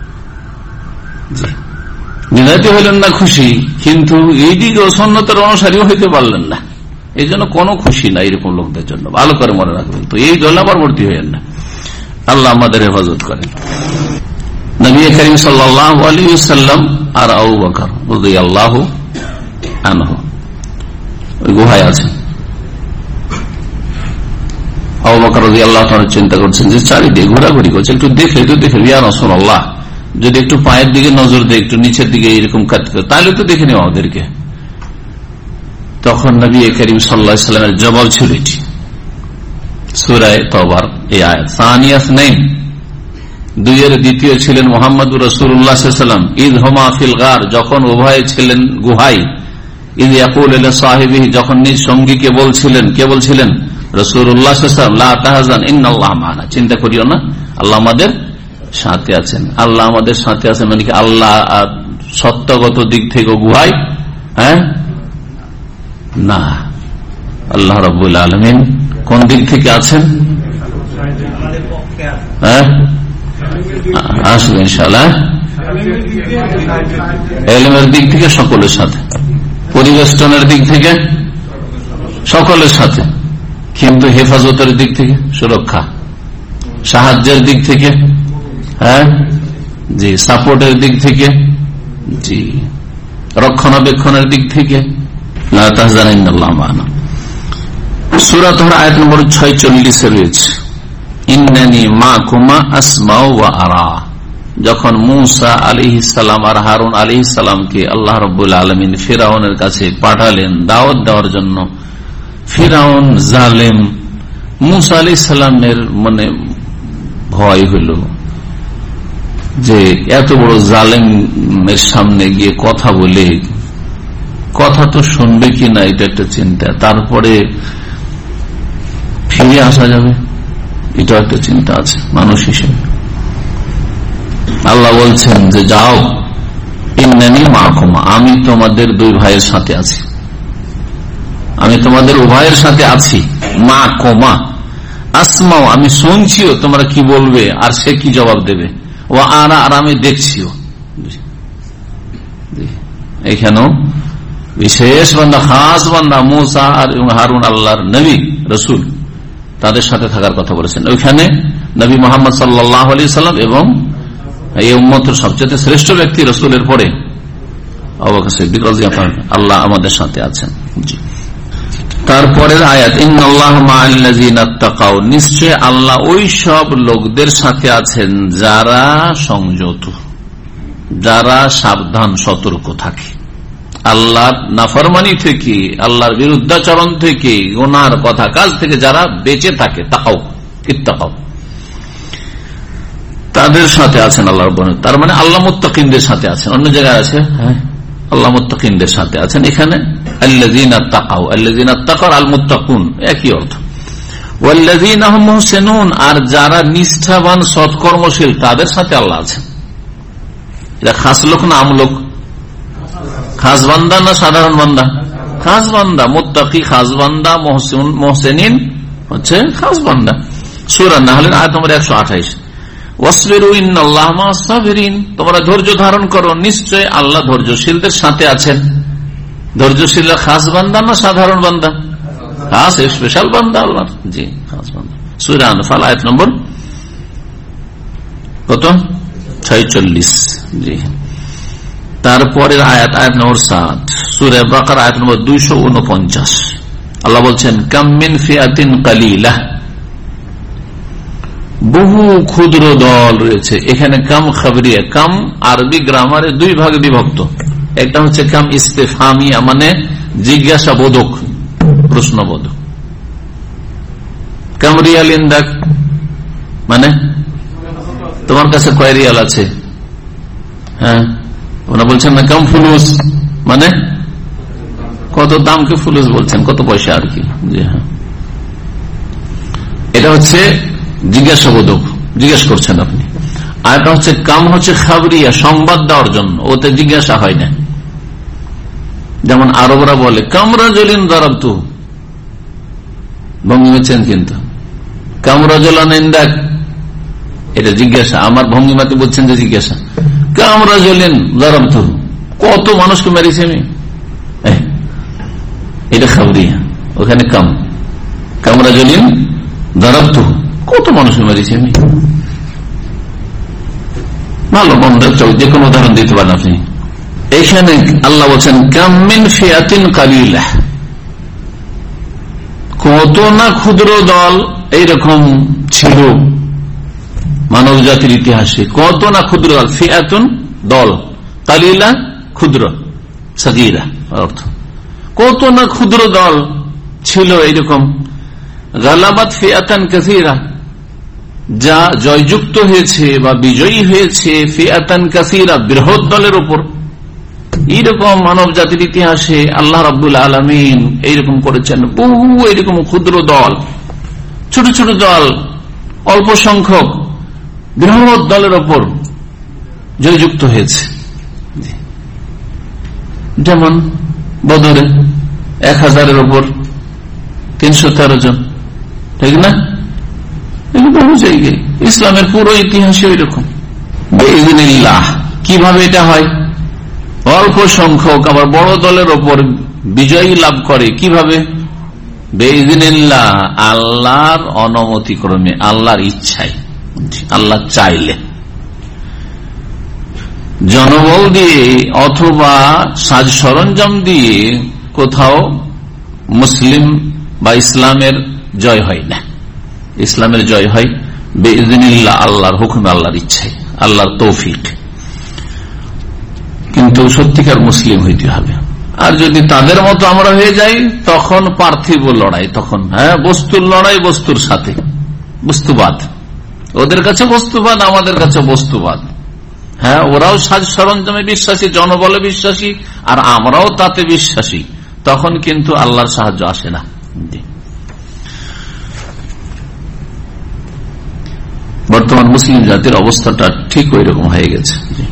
নিন্দাতে হইলেন না খুশি, কিন্তু এই দিকে সন্ন্যতের অনুসারীও হইতে পারলেন না, এই জন্য কোনো খুশি না এরকম লোকদের জন্য। ভালো করে মনে রাখবেন, তো এই দল আবার ভর্তি হইলেন না। আল্লাহ আমাদের হেফাজত করেন। নবী করিম সাল্লাল্লাহু আলাইহি ওয়াসাল্লাম আর আবু বকর রাদিয়াল্লাহু আনহু ওই গুহায় আছেন। আবু বকর রাদিয়াল্লাহু তাআলা চিন্তা করছেন যে চারিদিকে ঘোরাঘুরি করছে, একটু দেখে একটু দেখে ইয়া রাসূলুল্লাহ, যদি একটু পায়ের দিকে নজর দেয়, একটু নিচের দিকে এরকম কাটতে, তাহলে তো দেখে নেওয়া আমাদেরকে। তখন নবী করিম সাল্লাল্লাহু আলাইহি ওয়াসাল্লামের জবাব ছিল এটি, সূরা তাওবার এই আয়াত সানিয়া ইসনাইন, দুইয়ের দ্বিতীয় ছিলেন মুহাম্মদুর রাসূলুল্লাহ সাল্লাল্লাহু আলাইহি ওয়াসাল্লাম, ইয হুমা ফিল গার, যখন উভয়ে ছিলেন গুহায়, ইয ইয়াকুলু লি সাহিবিহি, যখন নিজ সঙ্গীকে বলছিলেন, কে বলছিলেন? রাসূলুল্লাহ সাল্লাল্লাহু আলাইহি ওয়াসাল্লাম, লা তাহজান ইন্নাল্লাহ মা'ানা, চিন্তা করিও না, আল্লাহ আমাদের সাথে আছেন। আল্লাহ আমাদের সাথে আছেন মানে কি আল্লাহ সত্যগত দিক থেকে গুহায়? হ্যাঁ না, আল্লাহ রাব্বুল আলামিন কোন দিক থেকে আছেন? হ্যাঁ আসবে ইনশাআল্লাহ। ইলমের দিক থেকে সকলের সাথে, পরিবেষ্টনের দিক থেকে সকলের সাথে, কিন্তু হেফাজতের দিক থেকে, সুরক্ষা সাহায্যের দিক থেকে, হ্যাঁ জি, সাপোর্টের দিক থেকে, জি, রক্ষণাবেক্ষণের দিক থেকে, লা তাহজান ইন্নাল্লাহ মা'ানা। সূরা তাহরা আয়াত নম্বর ছয়চল্লিশ এ রয়েছে, ইন্নানি মাকুমা আসমাউ ওয়া আরা। যখন মূসা আলাইহিস সালাম আর হারুন আলাইহিস সালামকে আল্লাহ রাব্বুল আলামিন ফিরআউনের কাছে পাঠালেন দাওয়াত দেওয়ার জন্য, ফিরআউন জালেম, মূসা আলাইহিস সালামের মনে ভয় হইল যে এত বড় জালেমের সামনে গিয়ে কথা বলে কথা তো শুনবে কিনা, এটা একটা চিন্তা। তারপরে ফিরে আসা যাবে, এটা একটা চিন্তা আছে মানুষ হিসেবে। আল্লাহ বলছেন যে যাও, ইন্নানি মাকুমা, আমি তোমাদের দুই ভাইয়ের সাথে আছি, আমি তোমাদের উভয়ের সাথে আছি। মা কোমা আসমাও, আমি শুনছিও তোমরা কি বলবে আর সে কি জবাব দেবে। ও আরা, আর আমি দেখছিও। এখানেও বিশেষ বান্দা, খাস বান্দা মূসা আর হারুন, আল্লাহর নবী রসুল, তাদের সাথে থাকার কথা বলেছেন। ওইখানে নবী মুহাম্মদ সাল্লাল্লাহু আলাইহি সাল্লাম এবং এই উম্মতের সবচেয়ে শ্রেষ্ঠ ব্যক্তি রসুলের পরে আবু বকর সিদ্দিক রাদিয়াল্লাহু আনহু, আল্লাহ আমাদের সাথে আছেন। জি, তারপরের আয়াত, ইন্নাল্লাহা মা'আল্লাযীনা তাকাউ, নিশ্চয় আল্লাহ ওই সব লোকদের সাথে আছেন যারা সংযত, যারা সাবধান সতর্ক থাকে, আল্লাহর নাফরমানি থেকে, আল্লাহর বিরুদ্ধাচরণ থেকে, গুনার কথা কাজ থেকে যারা বেঁচে থাকে, তাকাও ইত্তাকাও, তাদের সাথে আছেন আল্লাহ রাব্বুল আলামিন। তার মানে আল্লাহ মুত্তাকিনদের সাথে আছেন। অন্য জায়গায় আছে হ্যাঁ আল্লাহ মুত্তাকিনদের সাথে আছেন, এখানে আল্লাযীনা তাকাউ, আল্লাযীনা তাকাউ আল মুত্তাকুন একই অর্থ। ওয়াল্লাযীনা হুম মুহসিনুন, আর যারা নিষ্ঠাবান সৎকর্মশীল তাদের সাথে আল্লাহ আছেন। এটা খাস লোক না আম লোক? খাস বান্দা না সাধারণ বান্দা? খাস বান্দা। মুত্তাকি খাস বান্দা, মুহসিন মুহসিনিন হচ্ছে খাস বান্দা। সূরা নাহলের আয়াত নম্বর একশো আঠাইশ, ওয়াসবিরু ইন্নাল্লাহা মা'আস সাবিরিন, তোমরা ধৈর্য ধারণ করো, নিশ্চয় আল্লাহ ধৈর্যশীলদের সাথে আছেন। ধৈর্যশীল খাস বান্দা না সাধারণ বান্দা? খাস স্পেশাল বান্দা আল্লাহ, জি খাস বান্দা। সূরা আনফাল আয়াত নম্বর কত? ছয়চল্লিশ। জি, তারপরের আয়াত আয়াত নম্বর সাত, সূরা বাকারা আয়াত নম্বর দুইশো উনপঞ্চাশ। আল্লাহ বলছেন, কাম মিন ফিআতিন কালিলাহ, বহু ক্ষুদ্র দল রয়েছে। এখানে কাম খাবরিয়া, কাম আরবি গ্রামারে দুই ভাগে বিভক্ত। একটা হচ্ছে কাম ইস্তেফহামিয়া, মানে জিজ্ঞাসাবোধক, প্রশ্নবোধক। কাম রিয়াল ইনদাক, মানে তোমার কাছে কয় রিয়াল আছে? হ্যাঁ, ওরা বলছেন না কাম ফুলুস, মানে কত দামকে ফুলুস বলছেন, কত পয়সা আর কি। জি হ্যাঁ, এটা হচ্ছে জিজ্ঞাসাবোধক, জিজ্ঞেস করছেন আপনি। আর এটা হচ্ছে কাম হচ্ছে খাবরিয়া, সংবাদ দেওয়ার জন্য, ওতে জিজ্ঞাসা হয় না। যেমন আরবরা বলে কামরা জলিন দারাবতু, ভঙ্গি হচ্ছেন কিন্তু কামরা জলান ইন্দাক, এটা জিজ্ঞাসা। আমার ভঙ্গিমাতে বলছেন যে জিজ্ঞাসা। কামরা জলিন দারাবতু, কত মানুষকে মেরেছি আমি, এটা খাবরিয়া। ওখানে কাম কামরা জলিন দারাবতু, কত মানুষকে মেরেছি আমি। ভালো মন্দ যে কোনো উদাহরণ দিতে পারেন আপনি। এখানে আল্লাহ বলছেন কাম মিন ফিয়াতিন কালিলাহ, কত না ক্ষুদ্র দল এইরকম ছিল মানব জাতির ইতিহাসে, কত না ক্ষুদ্র দল। ফিয়াতুন দল, কালিলা ক্ষুদ্র, সাগীরা অর্থ। কত না ক্ষুদ্র দল ছিল এইরকম, গালাবাত ফিয়াতান কাসীরা, যা জয়যুক্ত হয়েছে বা বিজয়ী হয়েছে ফিয়াতান কাসীরা, বৃহৎ দলের উপর। এইরকম মানব জাতির ইতিহাসে আল্লাহ রাব্বুল আলামিন এইরকম করেছেন, বহু এইরকম ক্ষুদ্র দল, ছোট ছোট দল, অল্প সংখ্যক বৃহৎ দলের উপর জয়যুক্ত হয়েছে। যেমন বদরে এক হাজারের উপর তিনশো তেরো জন, ঠিক না? বহু জায়গায় ইসলামের পুরো ইতিহাসে ওই রকম। বিইজনিল্লাহ, কিভাবে এটা হয়? অল্প সংখ্যক আবার বড় দলের ওপর বিজয়ী লাভ করে কিভাবে? বিইজনিল্লাহ, আল্লাহর অনুমতিক্রমে, আল্লাহর ইচ্ছায়, আল্লাহ চাইলে। জনবল দিয়ে অথবা সাজ সরঞ্জাম দিয়ে কোথাও মুসলিম বা ইসলামের জয় হয় না। ইসলামের জয় হয় বিইজনিল্লাহ, আল্লাহর হুকুমে, আল্লাহর ইচ্ছায়, আল্লাহর তৌফিক। কিন্তু সত্যিকার মুসলিম হইতে হবে। আর যদি তাদের মতো আমরা হয়ে যাই তখন পার্থিব লড়াই, তখন হ্যাঁ বস্তুর লড়াই, বস্তুর সাথে বস্তুবাদ। ওদের কাছে বস্তুবাদ, আমাদের কাছে বস্তুবাদ। হ্যাঁ, ওরাও সাজ সরঞ্জামে বিশ্বাসী, জনবলে বিশ্বাসী, আর আমরাও তাতে বিশ্বাসী। তখন কিন্তু আল্লাহর সাহায্য আসে না। বর্তমান মুসলিম জাতির অবস্থাটা ঠিক ওই রকম হয়ে গেছে।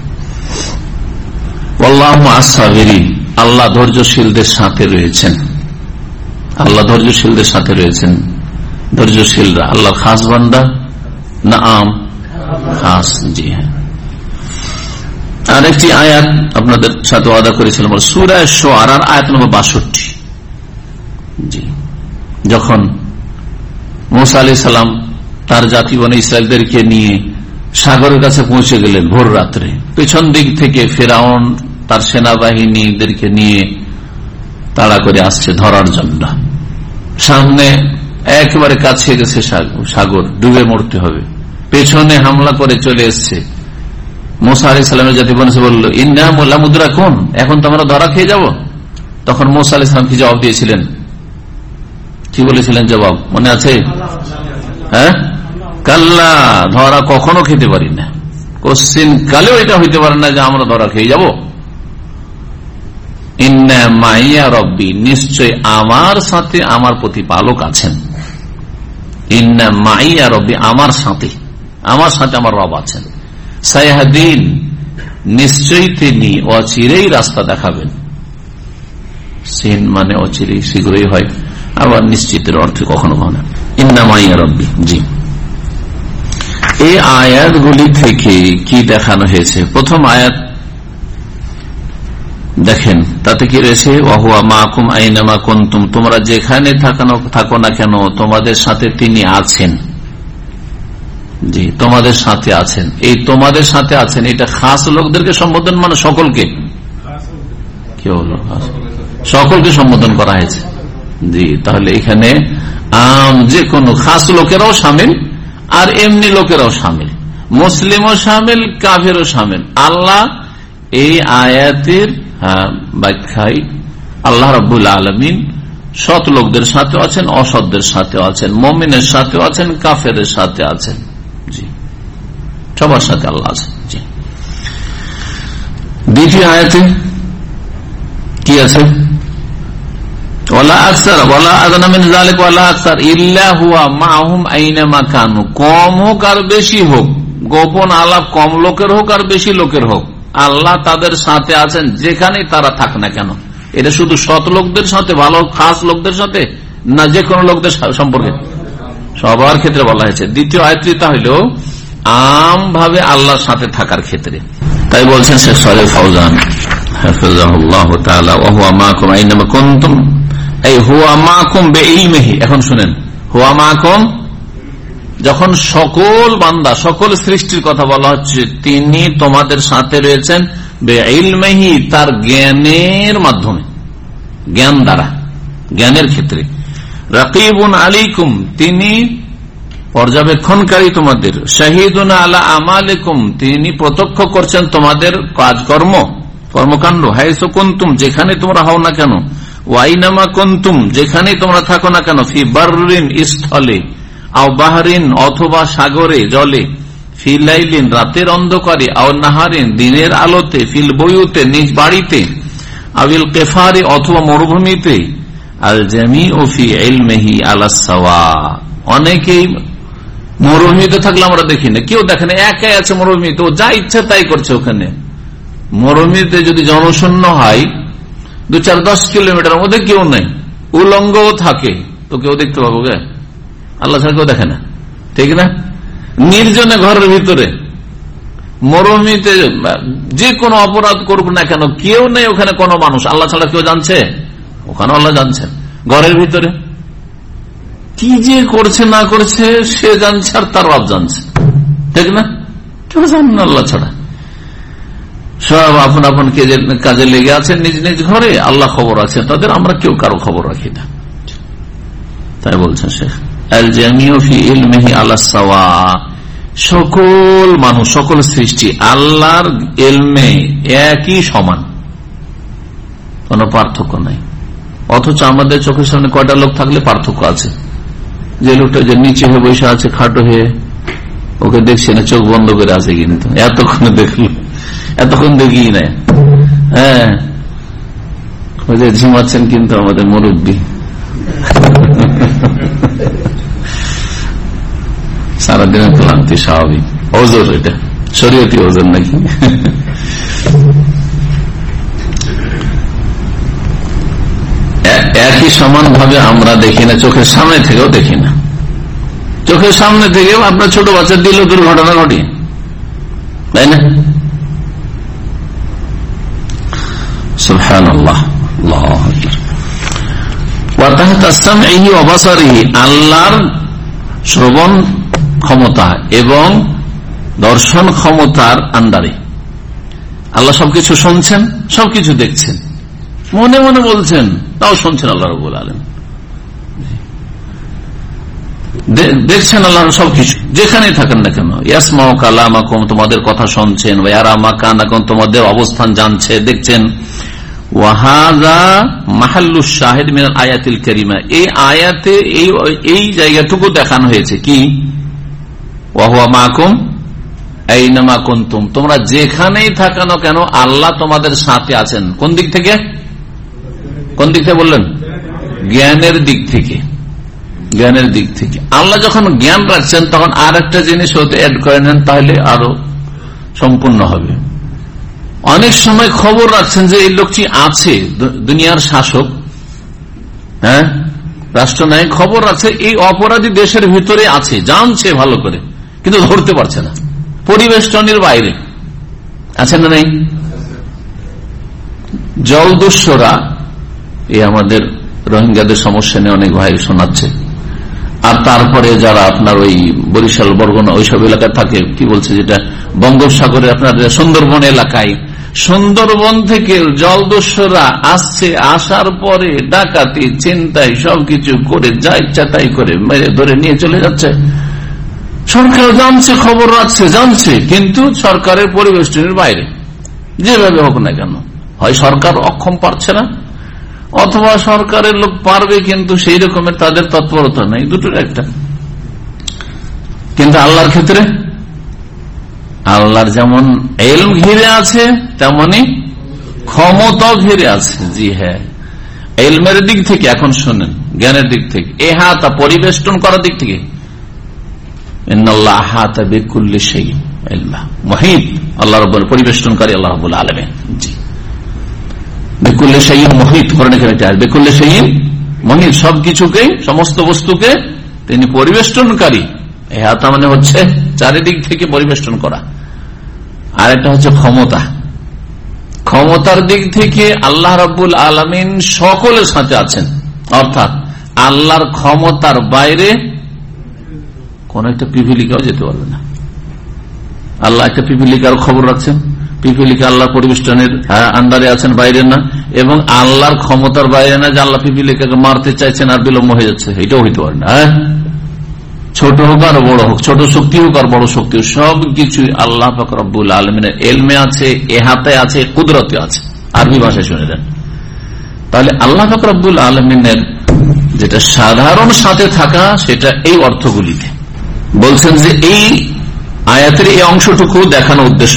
আল্লাহ ধৈর্যশীলদের সাথে রয়েছেন, আল্লাহ ধৈর্যশীলদের সাথে রয়েছেন। ধৈর্যশীলরা আল্লাহর খাস বান্দা না আম? খাস, জি হ্যাঁ। আরেকটি আয়াত আপনাদের সাথে ওয়াদা করেছিলাম, সূরা শুআরার আয়াত নম্বর বাষট্টি। জি, যখন মুসা আলাইহিস সালাম তার জাতি বনে ইসরায়েলদেরকে নিয়ে সাগরের কাছে পৌঁছে গেলেন ভোর রাত্রে, পেছন দিক থেকে ফিরআউন তার সেনাবাহিনীদেরকে নিয়ে তাড়া করে আসছে ধরার জন্য। সামনে একেবারে কাছে গেছে সাগর, ডুবে মরতে হবে, পেছনে হামলা করে চলে এসছে। মুসা আলাইহিস সালামের জাতি বনে বলল, ইন্না লামুদরাকুন, এখন তো আমরা ধরা খেয়ে যাব। তখন মুসা আলাইহিস সালাম কি জবাব দিয়েছিলেন? কি বলেছিলেন জবাব মনে আছে? হ্যাঁ, কাল্লা, ধরা কখনো খেতে পারি না, কোশ্চিন কালেও এটা হইতে পারে না যে আমরা ধরা খেয়ে যাব। ইন্না মাইয়া রব্বি, নিশ্চয় আমার সাথে আমার প্রতিপালক আছেন। ইন্না মাইয়া রব্বি, আমার সাথে, আমার সাথে আমার রব আছেন। সাইহাদিন, নিশ্চয়ই তিনি অচিরেই রাস্তা দেখাবেন। সিন মানে অচিরেই, শীঘ্রই হয়, আবার নিশ্চিতের অর্থে কখনো কখনো। ইন্না মাইয়া রব্বি, জি। এই আয়াতগুলি থেকে কি দেখানো হয়েছে? প্রথম আয়াত দেখেন, তাতে কি রয়েছে? ওয়াহুয়া মাকুম আইনামা কুনতুম, তোমরা যেখানে থাকো না কেন তোমাদের সাথে তিনি আছেন। জি, তোমাদের সাথে আছেন। এই তোমাদের সাথে আছেন, এটা খাস লোকদেরকে সম্বোধন, মানে সকলকে, কি হলো, সকলকে সম্বোধন করা হয়েছে। জি, তাহলে এখানে আম যে কোনো খাস লোকেরাও শামিল, আর এমনি লোকেরাও শামিল, মুসলিমও শামিল, কাফেরও শামিল। আল্লাহ এই আয়াতের ব্যাখ্যায় আল্লাহ রাব্বুল আলামিন সৎ লোকদের সাথে আছেন, অসৎদের সাথে আছেন, মুমিনের সাথে আছেন, কাফেরের সাথে আছেন। জি, সবার সাথে আল্লাহ আছেন। জি, দ্বিতীয় আয়াতে কি আছে? ওয়ালা আকসার ওয়ালা আদনা মিন যালিক ওয়ালা আকসার ইল্লা হুয়া মাহুম আইনামা কানু, কম হোক আর বেশি হোক, গোপন আলাপ কম লোকের হোক আর বেশি লোকের হোক, আল্লাহ তাদের সাথে আছেন যেখানে তারা থাক না কেন। এটা শুধু সৎ লোকদের সাথে, ভালো খাস লোকদের সাথে না, যে কোনো লোকদের সম্পর্কে, সবার ক্ষেত্রে বলা হয়েছে। দ্বিতীয় আয়াতটা হইল আম ভাবে আল্লাহর সাথে থাকার ক্ষেত্রে। তাই বলছেন শেখ সালেহ ফাউজান হাফিজাহুল্লাহ তাআলা, ওয়া হুয়া মাকুম আইনামা কুনতুম, এই হুয়া মাকুম বিইলমিহি। এখন শুনেন, হুয়া মাকুম যখন সকল বান্দা, সকল সৃষ্টির কথা বলা হচ্ছে, তিনি তোমাদের সাথে রয়েছেন বিইলমিহি, তার জ্ঞানের মাধ্যমে, জ্ঞান দ্বারা, জ্ঞানের ক্ষেত্রে। রাকিবুন আলাইকুম, তিনি পর্যবেক্ষণকারী তোমাদের। শাহিদুন আলা আমালিকুম, তিনি প্রত্যক্ষ করছেন তোমাদের কাজকর্ম, কর্মকাণ্ড। হাইসু কুনতুম, যেখানে তোমরা হও না কেন। ওয়াইনামা কুনতুম, যেখানে তোমরা থাকো না কেন। ফি বাররিন, স্থলে। আও বাহরিন, অথবা সাগরে, জলে। ফি লাইলিন, রাতের অন্ধকারে। আও নাহারিন, দিনের আলোতে। ফিল বয়ুতে, নিজ বাড়িতে। আবিল কেফারে, অথবা মরুভূমিতে। আল জামিউ ফি ইলমিহি আলা সাওয়া, অনেকেই মরুভূমিতে থাকলে আমরা দেখি না, কেউ দেখে না, একাই আছে মরুভূমিতে, ও যা ইচ্ছা তাই করছে ওখানে। মরুভূমিতে যদি জনশূন্য হয়, দু চার দশ কিলোমিটার মধ্যে কেউ নেই, উলঙ্গও থাকে, তো কেউ দেখতে পাবো গে? আল্লাহ ছাড়া কেউ দেখে না, ঠিক না? নির্জনে ঘরের ভিতরে মরুভূমিতে যে কোনো অপরাধ করুক না কেন, কেউ নেই ওখানে, কোনো মানুষ, আল্লাহ ছাড়া কেউ জানছে? ওখানে আল্লাহ জানছেন। ঘরের ভিতরে কি যে করছে না করছে সে জানছে, আর তার রব জানছে, ঠিক না? কেউ জানেন আল্লাহ ছাড়া। সব আপন আপন কাজে লেগে আছেন নিজ নিজ ঘরে, আল্লাহ খবর আছে তাদের, আমরা কেউ কারো খবর রাখি না। তাই বলছেন শেখ, আল জামিউ ফি ইলমিহি আলা সাওয়া, সকল মানুষ, সকল সৃষ্টি আল্লাহর ইলমে একই সমান, কোন পার্থক্য নাই। অথচ আমাদের চোখের সামনে কয়টা লোক থাকলে পার্থক্য আছে। যে লোকটা যে নিচে হয়ে বসে আছে, খাটো হয়ে, ওকে দেখছে না, চোখ বন্ধ করে আছে, কিন্তু এতক্ষণে দেখলো, এতক্ষণ দেখি না। হ্যাঁ, ওই যে ঝিমাচ্ছেন কিন্তু আমাদের মুরব্বী, সারাদিনের ক্লান্তি স্বাভাবিক, ওজোর, এটা শরীয়তি ওজন নাকি। একই সমান ভাবে আমরা দেখি না, চোখের সামনে থেকেও দেখি না। চোখের সামনে থেকেও আপনার ছোট বাচ্চা দিল দুর্ঘটনা ঘটে, তাই না? সুবহানাল্লাহ, আল্লাহু আকবার। ওয়া তাহতা সামঈহি ওয়া বাসারিহি, আল্লাহর শ্রবণ ক্ষমতা এবং দর্শন ক্ষমতার আন্ডারে আল্লাহ সবকিছু শুনছেন, সবকিছু দেখছেন, মনে মনে বলছেন, তাও শুনছেন আল্লাহ রাব্বুল আলামিন, দেখছেন আল্লাহ সবকিছু, যেখানে থাকেন না কেন। ইয়াসমাউ কালামাকুম, তোমাদের কথা শুনছেন। ওয়া ইয়ারা মাকানাকুম, তোমাদের অবস্থান জানছে, দেখছেন। ওয়া হাযা মাহাল্লুশ শাহিদ মিনাল আয়াতিল কারীমা, এই আয়াতে এই এই জায়গাটুকু দেখানো হয়েছে কি, ওয়া হুয়া মাকুম আইনামা কুনতুম, তোমরা যেখানেই থাকো না কেন আল্লাহ তোমাদের সাথে আছেন। কোন দিক থেকে? কোন দিক থেকে বললেন? জ্ঞানের দিক থেকে। জ্ঞানের দিক থেকে আল্লাহ যখন জ্ঞান রাখছেন, তখন আর একটা জিনিস হতে অ্যাড করে নেন, তাহলে আরো সম্পূর্ণ হবে। অনেক সময় খবর রাখছেন যে এই লোকটি আছে, দুনিয়ার শাসক, হ্যাঁ, রাষ্ট্রনায়ক, খবর রাখছে এই অপরাধী দেশের ভিতরে আছে, জানছে ভালো করে, কিন্তু ধরতে পারছে না, পরিবেষ্টনের বাইরে আছে না নেই? জলদস্যুরা, এই আমাদের রোহিঙ্গাদের সমস্যা নিয়ে অনেক ভাই শোনাচ্ছে। আর তারপরে যারা আপনার ওই বরিশাল, বরগুনা ওইসব এলাকায় থাকে, কি বলছে, যেটা বঙ্গোপসাগরে আপনার সুন্দরবন এলাকায়, সুন্দরবন থেকে জলদস্যুরা আসছে, আসার পরে ডাকাতি, চিন্তাই সবকিছু করে যা ইচ্ছা তাই করে মেরে ধরে নিয়ে চলে যাচ্ছে। সরকার জানছে, খবর রাখছে, জানছে, কিন্তু সরকারের পরিবেষ্টনের বাইরে, যেভাবে হোক না কেন, হয় সরকার অক্ষম, পারছে না, অথবা সরকারের লোক পারবে, কিন্তু সেই রকমের তাদের তৎপরতা নেই, দুটোর একটা। কিন্তু আল্লাহর ক্ষেত্রে আল্লাহর যেমন ইলম ঘিরে আছে, তেমনি ক্ষমতাও ঘিরে আছে। জি হ্যাঁ, ইলমের দিক থেকে, এখন শোনেন, জ্ঞানের দিক থেকে, এহাতা পরিবেষ্টন করার দিক থেকে, ইন্নাল্লাহ আহাতা বিকুল্লি শাইইন ইলমা, মুহিত, আল্লাহ রাব্বুল পরিবেষ্টনকারী আল্লাহ রাব্বুল আলামিন। জি, বিকুল্লি শাইইন মুহিত, কোরআনে কারিমে আছে বিকুল্লি শাইইন মুহিত, সবকিছুকে, সমস্ত বস্তুকে তিনি পরিবেষ্টনকারী। এহাতা মানে হচ্ছে চারিদিক থেকে পরিবেষ্টন করা। আর একটা হচ্ছে ক্ষমতা, ক্ষমতার দিক থেকে আল্লাহ রাব্বুল আলামিন সকলের সাথে আছেন, অর্থাৎ আল্লাহর ক্ষমতার বাইরে কোন একটা পিপিলিকাও যেতে পারবে না। আল্লাহ একটা পিপিলিকার খবর রাখছেন, পিপিলিকা আল্লাহ পরিবেষ্টনের আন্ডারে আছেন, বাইরে না, এবং আল্লাহর ক্ষমতার বাইরে না যে আল্লাহ পিপিলিকাকে মারতে চাইছেন আর বিলম্ব হয়ে যাচ্ছে, এটাও হইতে পারে না। হ্যাঁ, ছোট হোক আর বড় হোক, ছোট শক্তি হোক আর বড় শক্তি হোক, সবকিছু আল্লাহ পাক রব্বুল আলামিনের ইলমে আছে, এহাতে আছে, কুদরতে আছে। আরবি ভাষায় শুনে দেন। তাহলে আল্লাহ পাক রব্বুল আলামিনের যেটা সাধারণ সাথে থাকা, সেটা এই অর্থগুলিতে বলছেন যে এই আয়াতের এই অংশটুকু দেখানো উদ্দেশ্য।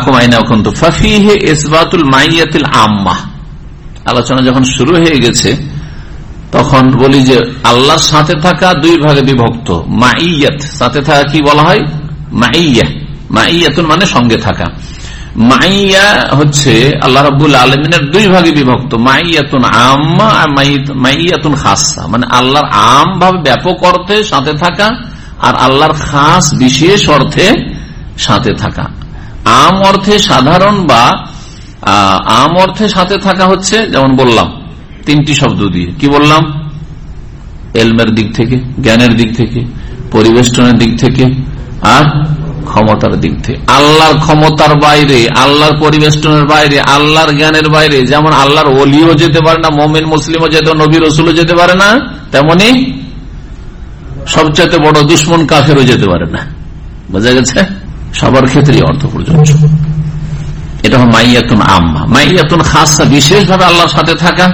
আলোচনা যখন শুরু হয়ে গেছে তখন বলি যে আল্লাহর সাথে থাকা দুই ভাগে বিভক্ত। মাইয়াত, সাথে থাকা কি বলা হয়? মাইয়া, মাইয়াতুন মানে সঙ্গে থাকা। মাইয়া হচ্ছে আল্লাহ রাব্বুল আলামিনের দুই ভাগে বিভক্ত, মাইয়াতুন আম্মা আর মাইয়াতুন খাসা, মানে আল্লাহর আম ভাবে ব্যাপক অর্থে সাথে থাকা আর আল্লাহর খাস বিশেষ অর্থে সাথে থাকা। আম অর্থে সাধারণ বা আম অর্থে সাথে থাকা হচ্ছে, যেমন বললাম তিনটি শব্দ দিয়ে, কি বললাম? এলমের দিক থেকে, জ্ঞানের দিক থেকে, পরিবেষ্টনের দিক থেকে আর ক্ষমতার দিক থেকে। আল্লাহর ক্ষমতার বাইরে, আল্লাহর পরিবেষ্টনের বাইরে, আল্লাহর জ্ঞানের বাইরে, যেমন আল্লাহর ওলিও যেতে পারে না, মুমিন মুসলিমও যেতে, নবী রাসূলও যেতে পারে না, তেমনি সবচেয়ে বড় দুশ্মন কাফেরও যেতে পারে না। বোঝা গেছে? সবার ক্ষেত্রে অর্থ প্রযোজ্য। এটা হল মাইয়াতুন আম্মা। মাইয়াতুন খাসা, বিশেষভাবে আল্লাহর সাথে থাকা।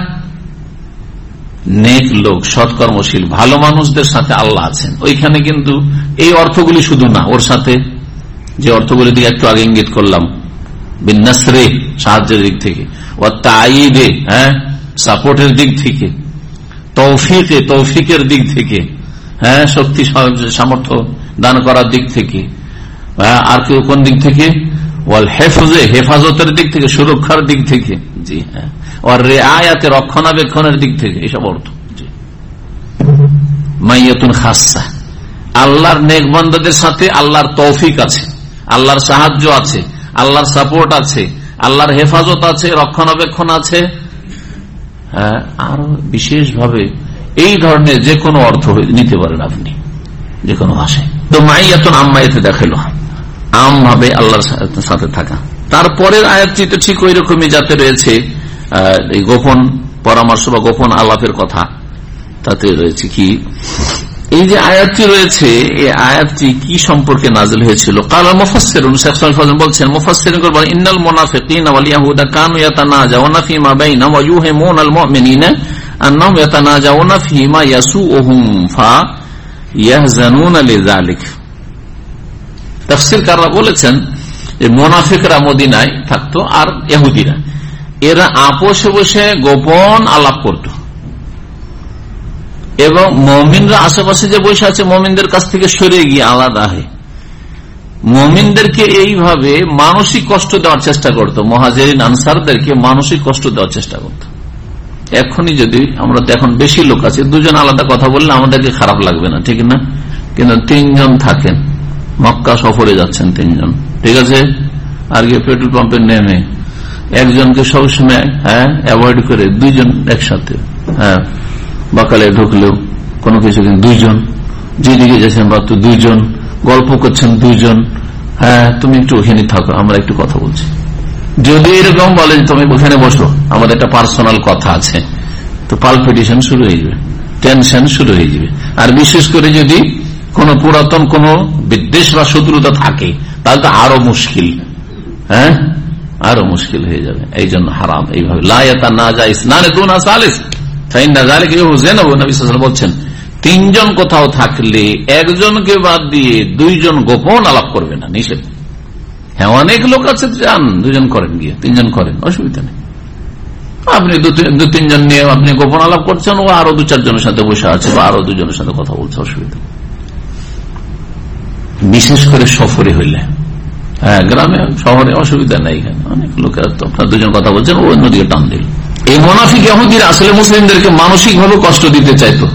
নেক লোক, সৎকর্মশীল, ভালো মানুষদের সাথে আল্লাহ আছেন। ওইখানে কিন্তু এই অর্থগুলি শুধু না, ওর সাথে যে অর্থগুলি দিকে একটু আগে ইঙ্গিত করলাম, বিন্নাসরে, সাহায্যের দিক থেকে, ও তাইদে, হ্যাঁ, সাপোর্টের দিক থেকে, তৌফিকে, তৌফিকের দিক থেকে, হ্যাঁ, শক্তি সামর্থ্য দান করার দিক থেকে, আর কেউ কোন দিক থেকে? ওয়াল হেফজে, হেফাজতের দিক থেকে, সুরক্ষার দিক থেকে, জি হ্যাঁ, আর রেআয়াতে, রক্ষণাবেক্ষণের দিক থেকে, এইসব অর্থ। জি, মাইয়াতুন খাসা, আল্লাহর নেক বান্দাদের সাথে আল্লাহর তৌফিক আছে, আল্লাহর সাহায্য আছে, আল্লাহর সাপোর্ট আছে, আল্লাহর হেফাজত আছে, রক্ষণাবেক্ষণ আছে, হ্যাঁ, আরো বিশেষভাবে এই ধরনের যে কোনো অর্থ নিতে পারেন আপনি যে কোনো ভাষায়। তো মাইয়াতুন আম্মাইতে দেখালো আম ভাবে আল্লাহর সাথে থাকা। তারপরের আয়াতটি তো ঠিক ওই রকমই, যাতে রয়েছে এই গোপন পরামর্শ বা গোপন আলাপের কথা। তাতে রয়েছে কি, এই যে আয়াতটি রয়েছে, এই আয়াতটি কি সম্পর্কে নাযিল হয়েছিল? কাল মুফাসসিরুন, শেখ সালেহ ফাজল বলছেন, মুফাসসিরিন বলেন, ইন্নাল মুনাফিকিনা ওয়াল ইয়াহুদা কানু ইয়াতানাজাউনা ফীমা বাইনাহুম ওয়া ইউহিমুনাল মুমিনিনা আন্নাহুম ইয়াতানাজাউনা ফীমা ইয়াসুউহুম ফায়াহজানুনা লিযালিক। তাফসীরকাররা বলেছেন যে মুনাফিকরা মদিনায় থাকতো আর ইহুদিরা, এরা আপোষে বসে গোপন আলাপ করত, এবং মুমিনরা আশেপাশে যে বসে আছে মুমিনদের কাছ থেকে সরে গিয়ে আলাদা হয় মুমিনদেরকে এইভাবে মানসিক কষ্ট দেওয়ার চেষ্টা করত, মুহাজিরিন আনসারদেরকে মানসিক কষ্ট দেওয়ার চেষ্টা করত। এখনই যদি আমরা তো এখন বেশি লোক আছে, দুজন আলাদা কথা বললে আমাদেরকে খারাপ লাগবে না, ঠিক না? কিন্তু তিনজন থাকেন, মক্কা সফরে যাচ্ছেন তিনজন, ঠিক আছে, আর গিয়ে পেট্রোল পাম্পে নেমে একজনকে সবসময় হ্যাঁ অ্যাভয়েড করে দুইজন একসাথে, হ্যাঁ, বাকালে ঢুকলেও কোনো কিছু, কিন্তু দুইজন, যেদিকে যাচ্ছেন বা তো দুইজন, গল্প করছেন দুইজন, হ্যাঁ তুমি একটু ওখানে থাকো, আমরা একটু কথা বলছি। যদি এরকম বলে তুমি ওখানে বসো, আমাদের একটা পার্সোনাল কথা আছে, তো পালপিটেশন শুরু হয়ে যাবে, টেনশন শুরু হয়ে যাবে। আর বিশেষ করে যদি কোন পুরাতন কোন বিদ্বেষ বা শত্রুতা থাকে, তাহলে তো আরো মুশকিল, হ্যাঁ, আরো মুশকিল হয়ে যাবে। এই জন্য হারাম এইভাবে বলছেন, তিনজন কোথাও থাকলে একজনকে বাদ দিয়ে দুইজন গোপন আলাপ করবে না, নিষেধ। হ্যাঁ, অনেক লোক আছে যান দুজন করেন, গিয়ে তিনজন করেন, অসুবিধা নেই। আপনি দু তিনজন নিয়ে আপনি গোপন আলাপ করছেন, ও আরো দু চারজনের সাথে বসে আছে বা আরো দুজনের সাথে কথা বলছে, অসুবিধা। বিশেষ করে সফরে হইলে, হ্যাঁ গ্রামে শহরে অসুবিধা নেই, এখানে অনেক লোকের তো আপনার দুজন কথা বলছেন, ও অন্যদিকে টান দিল। এই মুনাফিক ইহুদিরা আসলে মুসলিমদেরকে মানসিক ভাবে কষ্ট দিতে চাইতো।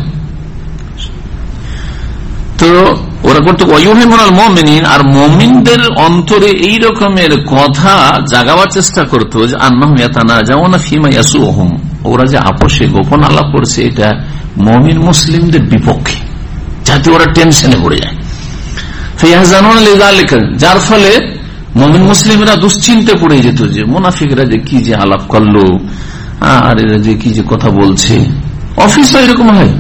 তো ওরা করতো ওয়ায়ুহিমুনাল মুমিনিন, আর মুমিনদের অন্তরে এই রকমের কথা জাগাবার চেষ্টা করতো যে আন্নাহুম ইয়াতানাজাউনা ফিমা ইয়াসুহুম, ওরা যে আপোষে গোপন আলাপ করছে এটা মুমিন মুসলিমদের বিপক্ষে, যাতে ওরা টেনশনে পড়ে যায়। ফায়াহজানুনা লিযালিকা, যার ফলে মুমিন মুসলিমরা দুশ্চিন্তে পড়ে যেত যে মুনাফিকরা যে কি যে আলাপ করলো, আর এরা যে কি যে কথা বলছে। অফিসে এরকম হয়,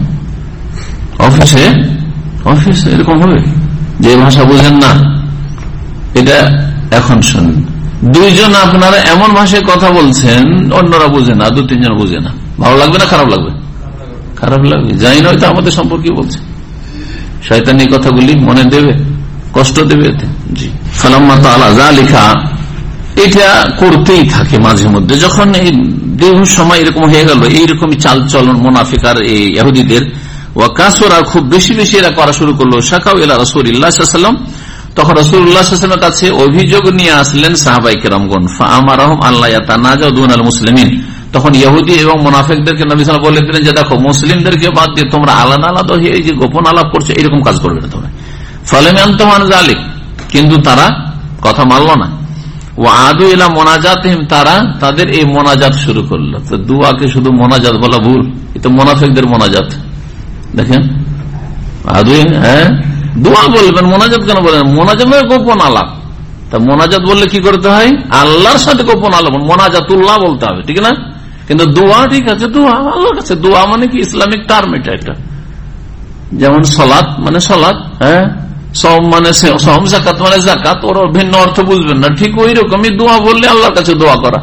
অফিসে অফিস এরকম হবে যে ভাষা বুঝেন না, এটা এখন শুনুন, দুইজন আপনারা এমন ভাষায় কথা বলছেন অন্যরা বুঝে না, দু তিনজন বুঝে না, ভালো লাগবে না খারাপ লাগবে? খারাপ লাগবে। জানি না হয়তো আমাদের সম্পর্কে বলছে, শয়তানি কথাগুলি মনে দেবে, কষ্ট দেবে এতে। জি ফালাম্মা তাআলা যালিকা, এটা করতেই থাকে মাঝে মধ্যে, যখন এই দীর্ঘ সময় এরকম হয়ে গেল, এইরকমই চাল চলন মুনাফিক আর এই ইহুদিদের, ওয়াকাসরা খুব বেশি বেশি এরা করা শুরু করলো, শাকাউ ইলা রাসূলিল্লাহ সাল্লাল্লাহু আলাইহি ওয়াসাল্লাম, তখন রাসূলুল্লাহ সাল্লাল্লাহু আলাইহি ওয়াসাল্লামের কাছে অভিযোগ নিয়ে আসলেন সাহাবায়ে কেরামগণ। ফাআমারাহুম আল্লা ইয়াতানাজাউ দুনাল মুসলিমিন, তখন ইহুদি এবং মুনাফিকদেরকে নবী সাল্লাল্লাহু আলাইহি ওয়াসাল্লাম বলে দিলেন যে দেখো, মুসলিমদেরকে বাদ দিয়ে তোমরা আলাদা আলাদা হয়ে এই যে গোপন আলাপ করছো, এরকম কাজ করবে না তোমরা। ফালাম ইয়ানতাহু আন যালিক, কিন্তু তারা কথা মানল না। ওয়াআদু ইলা মুনাজাতিহিম, তারা তাদের এই মোনাজাত শুরু করলো। তো দুআকে শুধু মোনাজাত বলা ভুল, এটা মুনাফিকদের মোনাজাত। দেখেন হ্যাঁ দোয়া বলবেন, মোনাজাত কেন বলেন? মোনাজাত মানে গোপন আলাপ। তা মোনাজাত বললে কি করতে হয়? আল্লাহর সাথে গোপন আলাপ, মোনাজাতুল্লাহ বলতে হবে, ঠিক না? কিন্তু দোয়া ঠিক আছে, দোয়া আল্লাহর কাছে। দোয়া মানে কি ইসলামিক টার্ম এটা, এটা যেমন সলাত মানে সলাত, হ্যাঁ সম মানে সম, জাকাত মানে জাকাত, ওর ভিন্ন অর্থ বুঝবেন না, ঠিক ওই রকমই দোয়া বললে আল্লাহর কাছে দোয়া করা।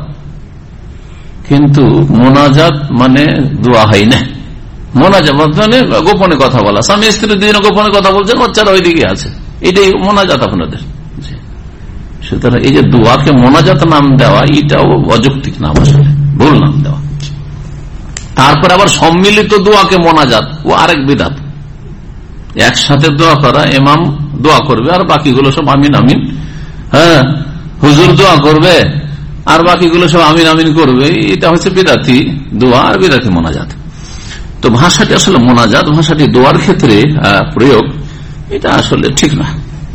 কিন্তু মোনাজাত মানে দোয়া হয় না, মোনাজাত মানে গোপনে কথা বলা। স্বামী স্ত্রী দুজনে গোপনে কথা বলছেন, বাচ্চারা ওইদিকে আছে, এটাই মোনাজাত আপনাদের। সুতরাং এই যে দোয়াকে মোনাজাত নাম দেওয়া, এটাও অযৌক্তিক নাম, আসলে ভুল নাম দেওয়া। তারপর আবার সম্মিলিত দোয়াকে মোনাজাত, ও আরেক বিদাত। একসাথে দোয়া করা, ইমাম দোয়া করবে আর বাকিগুলো সব আমিন আমিন, হ্যাঁ হুজুর দোয়া করবে আর বাকিগুলো সব আমিন আমিন করবে, এটা হচ্ছে বিদাতি দোয়া আর বিদাতি মোনাজাত। তো ভাষাটি আসলে মোনাজাত, ভাষাটি দোয়ার ক্ষেত্রে প্রয়োগ, এটা আসলে ঠিক না।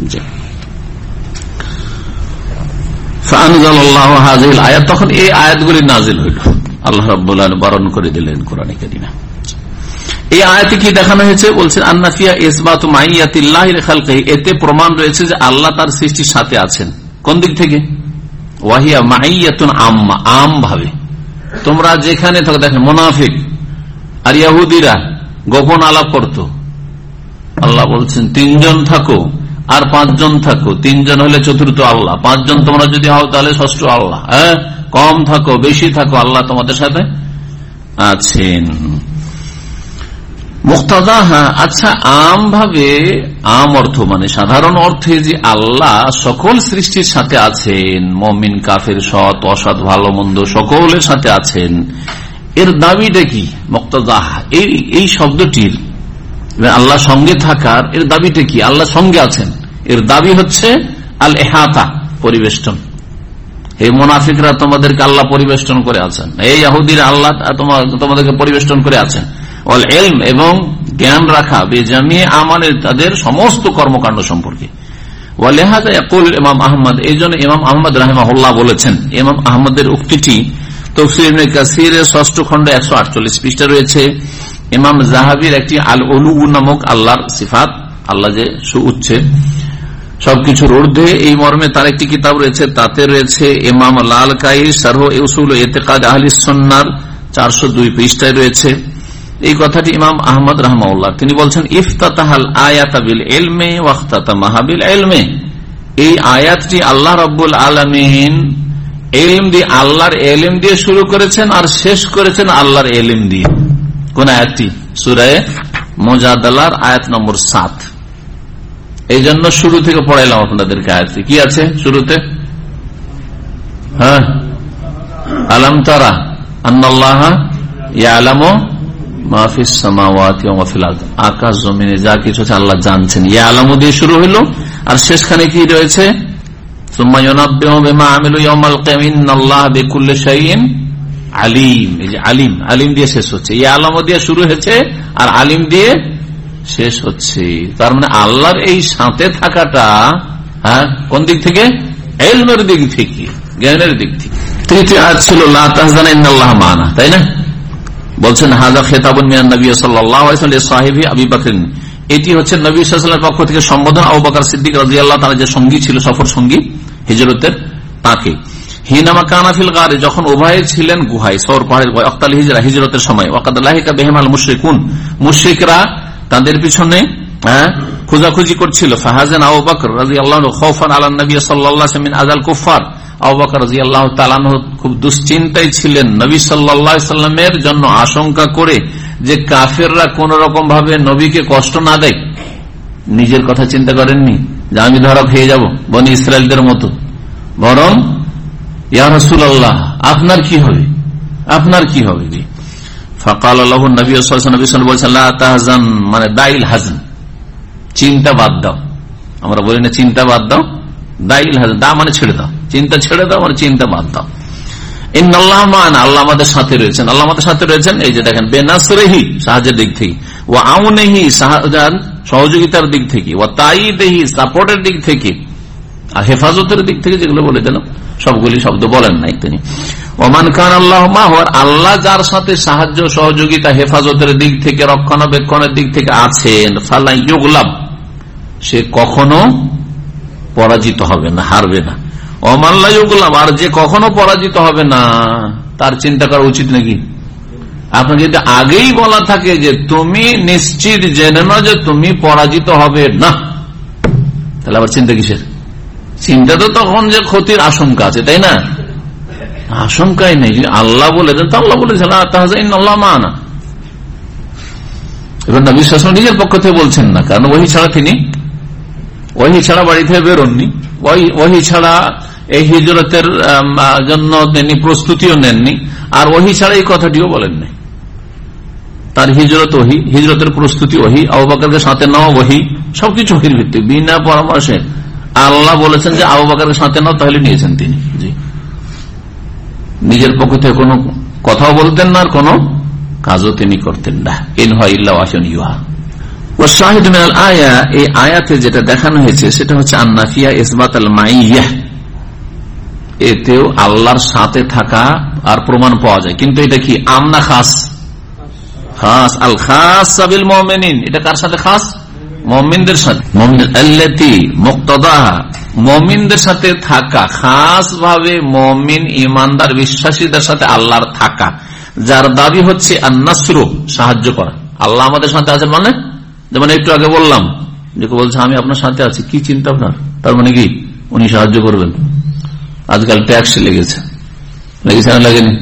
ফাআনজালাল্লাহু হাযিহিল আয়াত, তখন এই আয়াতগুলি নাজিল হইল, আল্লাহ রাব্বুল আলামিন বারণ করে দিলেন কোরআনে কারীমে। এই আয়াতে কি দেখানো হয়েছে? বলছেন আন্নাফিয়া ইসবাতু মাইয়াতিল্লাহি লিখালকিহি, এতে প্রমাণ রয়েছে যে আল্লাহ তার সৃষ্টির সাথে আছেন। কোন দিক থেকে? ওয়াহিয়া মাইয়াতুন আম্মা, আম ভাবে। তোমরা যেখানে থাকো, দেখেন মুনাফিক আর ইহুদিরা গোপন আলাপ করত, আল্লাহ বলছেন তিনজন থাকো আর পাঁচজন থাকো, তিনজন হলে চতুর্থ আল্লাহ, পাঁচজন তোমরা যদি হও তাহলে ষষ্ঠ আল্লাহ, হ্যাঁ কম থাকো বেশি থাকো আল্লাহ তোমাদের সাথে আছেন। মুক্তাদা, হ্যাঁ আচ্ছা, আম ভাবে, আম অর্থ মানে সাধারণ অর্থে যে আল্লাহ সকল সৃষ্টির সাথে আছেন, মুমিন কাফের সৎ অসৎ ভালো মন্দ সকলের সাথে আছেন, এর দাবিটা কি? মুক্তাদা, এই এই শব্দটির আল্লাহ সঙ্গে থাকার এর দাবিটা কি? আল্লাহ সঙ্গে আছেন, এর দাবি হচ্ছে আল ইহাতা, পরিবেষ্টন। হে মুনাফিকরা, তোমাদেরকে আল্লাহ পরিবেষ্টন করে আছেন, এই ইহুদিরা আল্লাহ তোমাদেরকে পরিবেষ্টন করে আছেন। ওয়াল ইলম, এবং জ্ঞান রাখা, বেজামিয়ে আমালের, তাদের সমস্ত কর্মকাণ্ড সম্পর্কে। ওয়ালিহাযা ইয়াকুল ইমাম আহমদ, এইজন্য ইমাম আহমদ রাহিমাহুল্লাহ বলেছেন, ইমাম আহমদের উক্তিটি তাফসীর ইবনে কাসিরের ষষ্ঠ খণ্ড একশো আটচল্লিশ পৃষ্ঠা রয়েছে। ইমাম যাহাবীর একটি আল উলু নামক আল্লাহর সিফাত, আল্লাহ যে সুউচ্চে সবকিছুর ঊর্ধ্বে, এই মর্মে তার একটি কিতাব রয়েছে, তাতে রয়েছে। ইমাম লালকাই শারহ উসুল ইতিকাদ আহলিস সুন্নাহর চারশো দুই পৃষ্ঠায় রয়েছে এই কথাটি। ইমাম আহমদ রাহমাহুল্লাহ তিনি বলছেন, ইফতাতাহাল আয়াতা বিল ইলমি ওয়াখতাতামাহা বিল ইলমি, এই আয়াতটি আল্লাহ রাব্বুল আলামিন ইলম দিয়ে, আল্লাহর ইলম দিয়ে শুরু করেছেন আর শেষ করেছেন আল্লাহর ইলম দিয়ে। কোন আয়াতটি? সূরা মুজাদালার আয়াত নম্বর সাত। এই জন্য শুরু থেকে পড়াইলাম আপনাদেরকে আয়াতটি। কি আছে শুরুতে? হ্যাঁ, আলাম তারা, আন্নাল্লাহা ইয়ালামু মা ফিস সামাওয়াতি ওয়া মা ফিল আরদ, আকাশ জমিনে যা কিছু আছে আল্লাহ জানছেন। ইয়ালামু দিয়ে শুরু হলো, আর শেষখানে কি রয়েছে? সুম্মা ইউনাব্বিহু বিমা আমিলু ইয়াওমাল কিয়ামাহ ইন্নাল্লাহা বিকুল্লি শাইইন আলিম। এই যে আলিম, আলিম দিয়ে শেষ হচ্ছে, ইয়ালামু দিয়ে শুরু হচ্ছে আর আলিম দিয়ে শেষ হচ্ছে। তার মানে আল্লাহর এই সাথে থাকাটা হ্যাঁ কোন দিক থেকে? ইলমের দিক থেকে, জ্ঞানের দিক থেকে। তৃতীয় আয়াত ছিল লা তাহজান ইন্নাল্লাহা মা'ানা, তাই না? বলছেন হাযা খিতাবুন মিনান নবী সাল্লাল্লাহু আলাইহি ওয়াসাল্লাম লিসাহিবি আবী বকর, এটি হচ্ছে নবী সাল্লাল্লাহু আলাইহি ওয়াসাল্লামের পক্ষ থেকে সম্বোধন আবু বকর সিদ্দিক রাদিয়াল্লাহু তাআলা যে সঙ্গী ছিল, সফর সঙ্গী হিজরতের, তাকে। হিনামা কানা ফিল গারে, যখন উভয়ে ছিলেন গুহায়, সওর পাহাড়ের গুহায়, ওয়াক্তাল হিজরা, হিজরতের সময়। ওয়াকাদ লাহিকা বিহিমাল মুশরিকুন, মুশরিকরা তাদের পিছনে হ্যাঁ খোঁজাখুঁজি করছিল। ফাহাজান আবু বকর রাদিয়াল্লাহু আনহু খাওফান আলা নবী সাল্লাল্লাহু আলাইহি ওয়াসাল্লাম মিন আযাল কুফার, আবু বকর রাদিয়াল্লাহু তাআলা আনহু খুব দুশ্চিন্তায় ছিলেন নবী সাল্লাল্লাহু আলাইহি ওয়াসাল্লামের জন্য, আশঙ্কা করে যে কাফেররা কোন রকম ভাবে নবীকে কষ্ট না দেয়। নিজের কথা চিন্তা করেননি যে আমি ধরা খেয়ে যাব বনি ইসরায়েলদের মতো, বরং ইয়া রাসূলুল্লাহ আপনার কি হবে, আপনার কি হবে? ফাকাল লাহু নবী সাল্লাল্লাহু আলাইহি ওয়াসাল্লাম বলেছেন লা তাহজান, মানে দাইল হাজন, চিন্তা বাদ দাও। আমরা বলি না চিন্তা বাদ দাও, দাইল হাজন, দা মানে ছেড়ে দাও, চিন্তা ছেড়ে দাও মানে চিন্তা বাদ দাও। ইন্নাল্লাহা মা'ানা, আল্লাহ আমাদের সাথে রয়েছেন, আল্লাহ আমাদের সাথে রয়েছেন। এই যে দেখেন বেনাসরিহি, সাহায্যের দিক থেকে, ওয়া আউনিহি, সহযোগিতার দিক থেকে, ওয়া তাইদিহি, সাপোর্টের দিক থেকে, আর হেফাজতের দিক থেকে যেগুলো বলে দিলাম সবগুলি শব্দ বলেন নাই তিনি। ওমান কান আল্লাহু মা'হু, আল্লাহ যার সাথে সাহায্য সহযোগিতা হেফাজতের দিক থেকে, রক্ষণাবেক্ষণের দিক থেকে আছেন, ফালা ইউগলাব, সে কখনো পরাজিত হবে না, হারবে না। ওমান লা ইউগলাব, আর যে কখনো পরাজিত হবে না তার চিন্তা করা উচিত নাকি? আপনাকে যদি আগেই বলা থাকে যে তুমি নিশ্চিত জেনে নাও যে তুমি পরাজিত হবে না, তাহলে আবার চিন্তা কিসের? চিন্তা তো তখন যে ক্ষতির আশঙ্কা আছে, তাই না? আশঙ্কাই নেই, আল্লাহ বলে দেন, আল্লাহ বলেছেন ইন্নাল্লাহা মা'ানা। এবার নবী সাল্লাল্লাহু আলাইহি ওয়াসাল্লাম নিজের পক্ষ থেকে বলছেন না, কারণ ওহী ছাড়া তিনি ওহী ছাড়া বাড়ি থেকে বেরোননি, ওহী ছাড়া এই হিজরতের জন্য তিনি প্রস্তুতিও নেননি, আর ওহী ছাড়া এই কথাটিও বলেন নাই। তার হিজরত ওহী, হিজরতের প্রস্তুতি ওহী, আবু বকরকে সাথে নাও ওহী, সবকিছু ওহীর ভিত্তিক, বিনা পরামর্শে আল্লাহ বলেছেন যে আবু বকরকে সাথে নাও, তাহলে নিয়েছেন তিনি। জি, নিজের পক্ষ থেকে কোনো কথাও বলতেন না, আর কোনো কাজও তিনি করতেন না। ইন হুয়া ইল্লা ওয়াহয়ুন ইউহা। ওয়া শাহিদু মিনাল আয়া, এই আয়াতে যেটা দেখানো হয়েছে সেটা হচ্ছে আন্নাফিয়া ইসবাতাল মাইয়্যাহ, এতেও আল্লাহর সাথে থাকা আর প্রমাণ পাওয়া যায়। কিন্তু এটা কি আম না খাস? খাস। আল খাস বিল মুমিনিন, এটা কার সাথে খাস? মুমিনদের সাথে। মুমিন আল্লাতী মুক্তাদাহা, মুমিনদের সাথে থাকা, খাস ভাবে মুমিন ইমানদার বিশ্বাসীদের সাথে আল্লাহর থাকা, যার দাবি হচ্ছে আন-নাসরু, সাহায্য করা। আল্লাহ আমাদের সাথে আছে মানে, যেমন একটু আগে বললাম যে বলছে আমি আপনার সাথে আছি, কি চিন্তা আপনার? তার মানে কি উনি সাহায্য করবেন। আজকাল ট্যাক্স লেগেছে, লেগেছে না লাগেনি?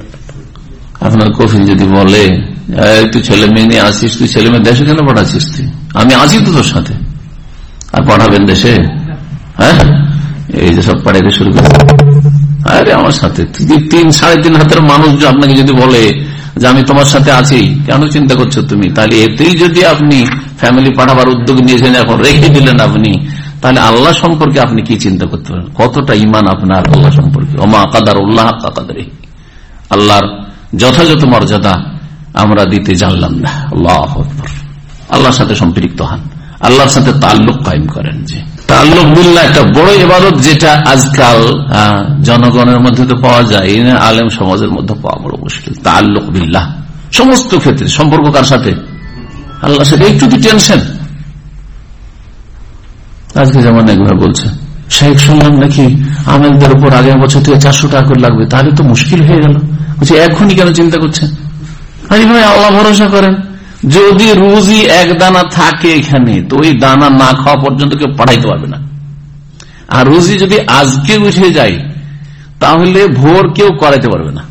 আপনার কফিল যদি বলে তুই ছেলে মেয়ে নিয়ে আসিস, তুই ছেলে মেয়ে দেশে কেন পাঠাচ্ছিস? তুই আমি আছি তো তোর সাথে, আর পাঠাবেন দেশে? হ্যাঁ, এই যে সব পাঠাতে শুরু করে, আরে আমার সাথে তিন সাড়ে তিন হাতের মানুষ আপনাকে যদি বলে যে আমি তোমার সাথে আছি, কেন চিন্তা করছো তুমি? তাহলে এতেই যদি আপনি ফ্যামিলি পাঠাবার উদ্যোগ নিয়েছেন, এখন রেখে দিলেন আপনি, তাহলে আল্লাহ সম্পর্কে আপনি কি চিন্তা করতে পারেন? কতটা ইমান আপনার আল্লাহ সম্পর্কে। ওমা কাদারুল্লাহ হাক্কা কাদরিহি, আল্লাহর যথাযথ মর্যাদা আমরা দিতে জানলাম না। আল্লাহু আকবার। আল্লাহর সাথে সম্পৃক্ত হন, আল্লাহর সাথে তাল্লুক কায়েম করেন। যে তাল্লুক বিল্লাহ একটা বড় ইবাদত, যেটা আজকাল জনগণের মধ্যে তো পাওয়া যায় না, আলেম সমাজের মধ্যে পাওয়া বড় মুশকিল। তাল্লুক বিল্লাহ সমস্ত ক্ষেত্রে সম্পর্ক কার সাথে? আল্লাহর সাথে। একটু কি টেনশন? আজকে যেমন একবার বলছে শেখ, শুনলাম নাকি আমেলদের উপর আগের বছর থেকে চারশো টাকা করে লাগবে, তাহলে তো মুশকিল হয়ে গেল। বলছে এখনই কেন চিন্তা করছেন? আরে ভাই আল্লাহ ভরসা করেন, যদি রুজি এক দানা থাকে এখানে, তো ওই দানা না খাওয়া পর্যন্ত কেউ পাঠাইতে পারবে না। আর রুজি যদি আজকে উঠে যায়, তাহলে ভোর কেউ করাইতে পারবে না।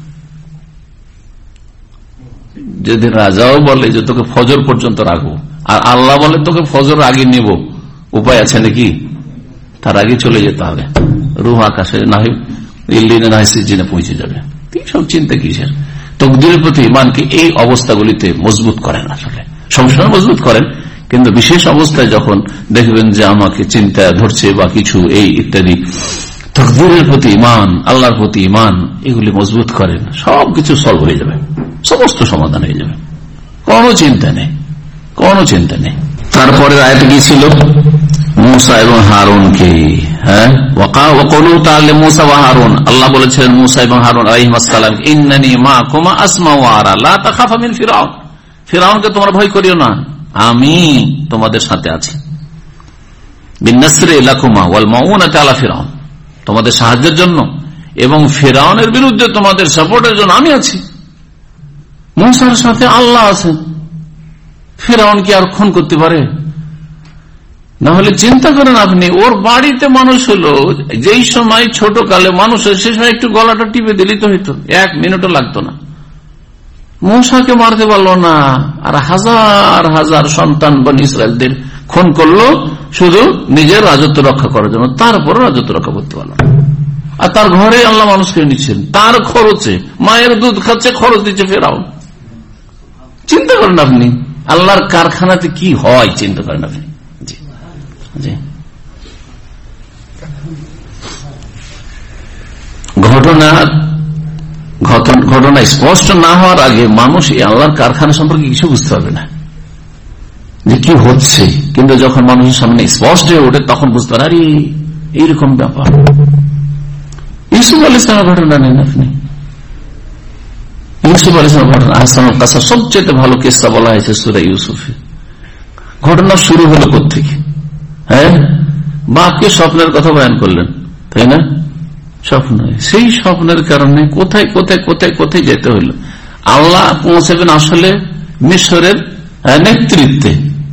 যদি রাজাও বলে যে তোকে ফজর পর্যন্ত রাখবো, আর আল্লাহ বলে তোকে ফজর আগে নেব, উপায় আছে নাকি? তার আগে চলে যেতে হবে, রুহ আকাশে না হয় ইল্লিনে না হয় সিজিনে পৌঁছে যাবে। সব চিন্তা কিসের? তকদিরের প্রতি ইমানকে এই অবস্থাগুলিতে মজবুত করেন, আসলে সবসময় মজবুত করেন, কিন্তু বিশেষ অবস্থায় যখন দেখবেন যে আমাকে চিন্তা ধরছে বা কিছু এই ইত্যাদি, তকদিরের প্রতি ইমান, আল্লাহর প্রতি ইমান, এগুলি মজবুত করেন, সবকিছু সলভ হয়ে যাবে, সমস্ত সমাধান হয়ে যাবে, কোনো চিন্তা নেই, কোনো চিন্তা নেই। তারপরে আয়াত কি ছিল? মুসা এবং হারুনকে, হ্যাঁ, তাহলে মুসা ওয়া হারুন, আল্লাহ বলেছিলেন মুসা এবং হারুন আলাইহিস সালাম, ইন্নানি মাকুমা আসমাউ ওয়া আরা লা তাখাফা মিন ফিরআউন, ফিরআউনকে তোমরা ভয় করিও না, আমি তোমাদের সাথে আছি। বিন্নাসরি লাকুমা ওয়াল মাউনাতি আলা ফিরআউন, তোমাদের সাহায্যের জন্য এবং ফিরআউনের বিরুদ্ধে তোমাদের সাপোর্টের জন্য আমি আছি। মুসার সাথে আল্লাহ আছেন, ফিরআউন কি আর খুন করতে পারে? না হলে চিন্তা করেন আপনি, ওর বাড়িতে মানুষ হলো, যেই সময় ছোট কালে মানুষ হয় সে সময় একটু গলাটা টিপে দিলেই তো হইতো, এক মিনিটও লাগতো না। মূসাকে মারতে পারলো না, আর হাজার হাজার সন্তান বনি ইসরায়েলদের খুন করলো শুধু নিজের রাজত্ব রক্ষা করার জন্য, তারপরও রাজত্ব রক্ষা করতে পারলো না। আর তার ঘরে আল্লাহ মানুষকে নিচ্ছেন, তার খরচে, মায়ের দুধ খাচ্ছে, খরচ দিচ্ছে ফেরাউন। চিন্তা করেন আপনি আল্লাহর কারখানাতে কি হয়, চিন্তা করেন আপনি। জি জি ঘটনা ঘটনা স্পষ্ট না হওয়ার আগে মানুষ এই আল্লাহর কারখানা সম্পর্কে কিছু বুঝতে পারবে না যে কি হচ্ছে, কিন্তু যখন মানুষের সামনে স্পষ্ট হয়ে ওঠে তখন বুঝতে পারে, আরে এইরকম ব্যাপার। ইউসুফ আলাইহিস সালামের ঘটনা নেন আপনি, ইউসুফ আলাইহিস সালামের ঘটনা আহসানুল কাসাস, সবচেয়ে ভালো কিসসা বলা হয়েছে সূরা ইউসুফে। ঘটনা শুরু হলো কোত্থেকে? হ্যাঁ, বাপকে স্বপ্নের কথা বয়ান করলেন, তাই না? স্বপ্ন, সেই স্বপ্নের কারণে কোথায় কোথায় কোথায় কোথায় যেতে হইল। আল্লাহ পৌঁছাবেন আসলে মিশরের নেতৃত্বে,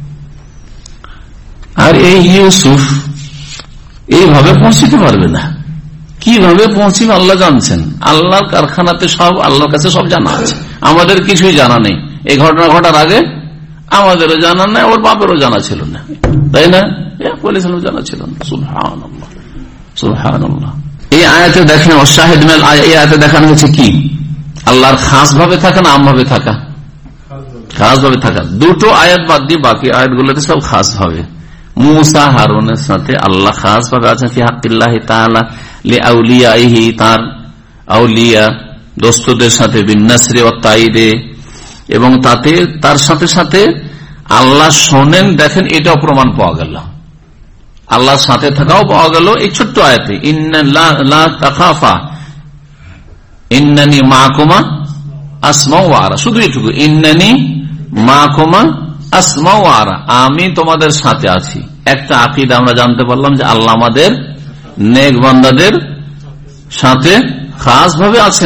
আর এই ইউসুফ এইভাবে পৌঁছিতে পারবে না। কিভাবে পৌঁছিবে আল্লাহ জানছেন, আল্লাহর কারখানাতে সব আল্লাহর কাছে সব জানা আছে, আমাদের কিছুই জানা নেই। এই ঘটনা ঘটার আগে আমাদেরও জানা নাই, ওর বাপেরও জানা ছিল না, তাই না? বলেছিলাম জানা ছিল না। সুবহানাল্লাহ, সুবহানাল্লাহ। এই আয়াতে দেখেন, অশাহিদ মেল, এই আয়াতে দেখানো হয়েছে কি? আল্লাহর খাস ভাবে থাকা না আম ভাবে থাকা? খাস ভাবে থাকা। দুটো আয়াত বাদ দিয়ে বাকি আয়াতগুলোতে সব খাস ভাবে। মুসা হারুনের সাথে আল্লাহ খাস ভাবে আছেন ফি হাক্কিল্লাহি তাআলা লিআউলিয়াইহি, তার আউলিয়া দোস্তদের সাথে, বিন্নাসরি ওয়াত তাইদে, এবং তাতে তার সাথে সাথে আল্লাহ শোনেন, দেখেন, এটাও প্রমাণ পাওয়া গেল। আল্লাহর সাথে থাকাও পাওয়া গেল এই ছোট্ট আয়াতে, ইন্না লা তাখাফা ইন্নানি মাকুমা আসমাউ ওয়া আরা, শুধু এটুকু, ইন্নানি মাকুমা আসমাউ ওয়া আরা, আমি তোমাদের সাথে আছি। একটা আকীদা আমরা জানতে পারলাম যে আল্লাহ আমাদের নেক বান্দাদের সাথে খাস ভাবে আছেন।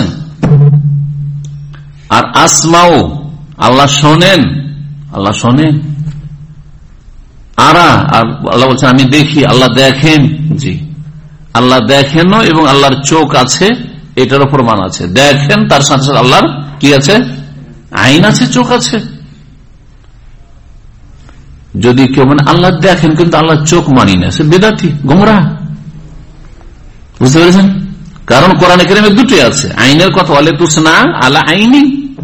আর আসমাউ, আল্লাহ শোনেন, আল্লাহ শোনেন। আরা, আর আল্লাহ বলছেন আমি দেখি, আল্লাহ দেখেন। জি, আল্লাহ দেখেনও, এবং আল্লাহর চোখ আছে, এটারও প্রমাণ আছে। দেখেন, তার সাথে সাথে আল্লাহর কি আছে? আইন আছে, চোখ আছে। যদি কেউ মানে আল্লাহ দেখেন কিন্তু আল্লাহর চোখ মানি না, সে বেদাতি, গোমরাহ। বুঝতে পেরেছেন? কারণ কোরআনে কারিমে দুটোই আছে, আইনের কথা, ওয়ালে তুসনা আলা আইনি,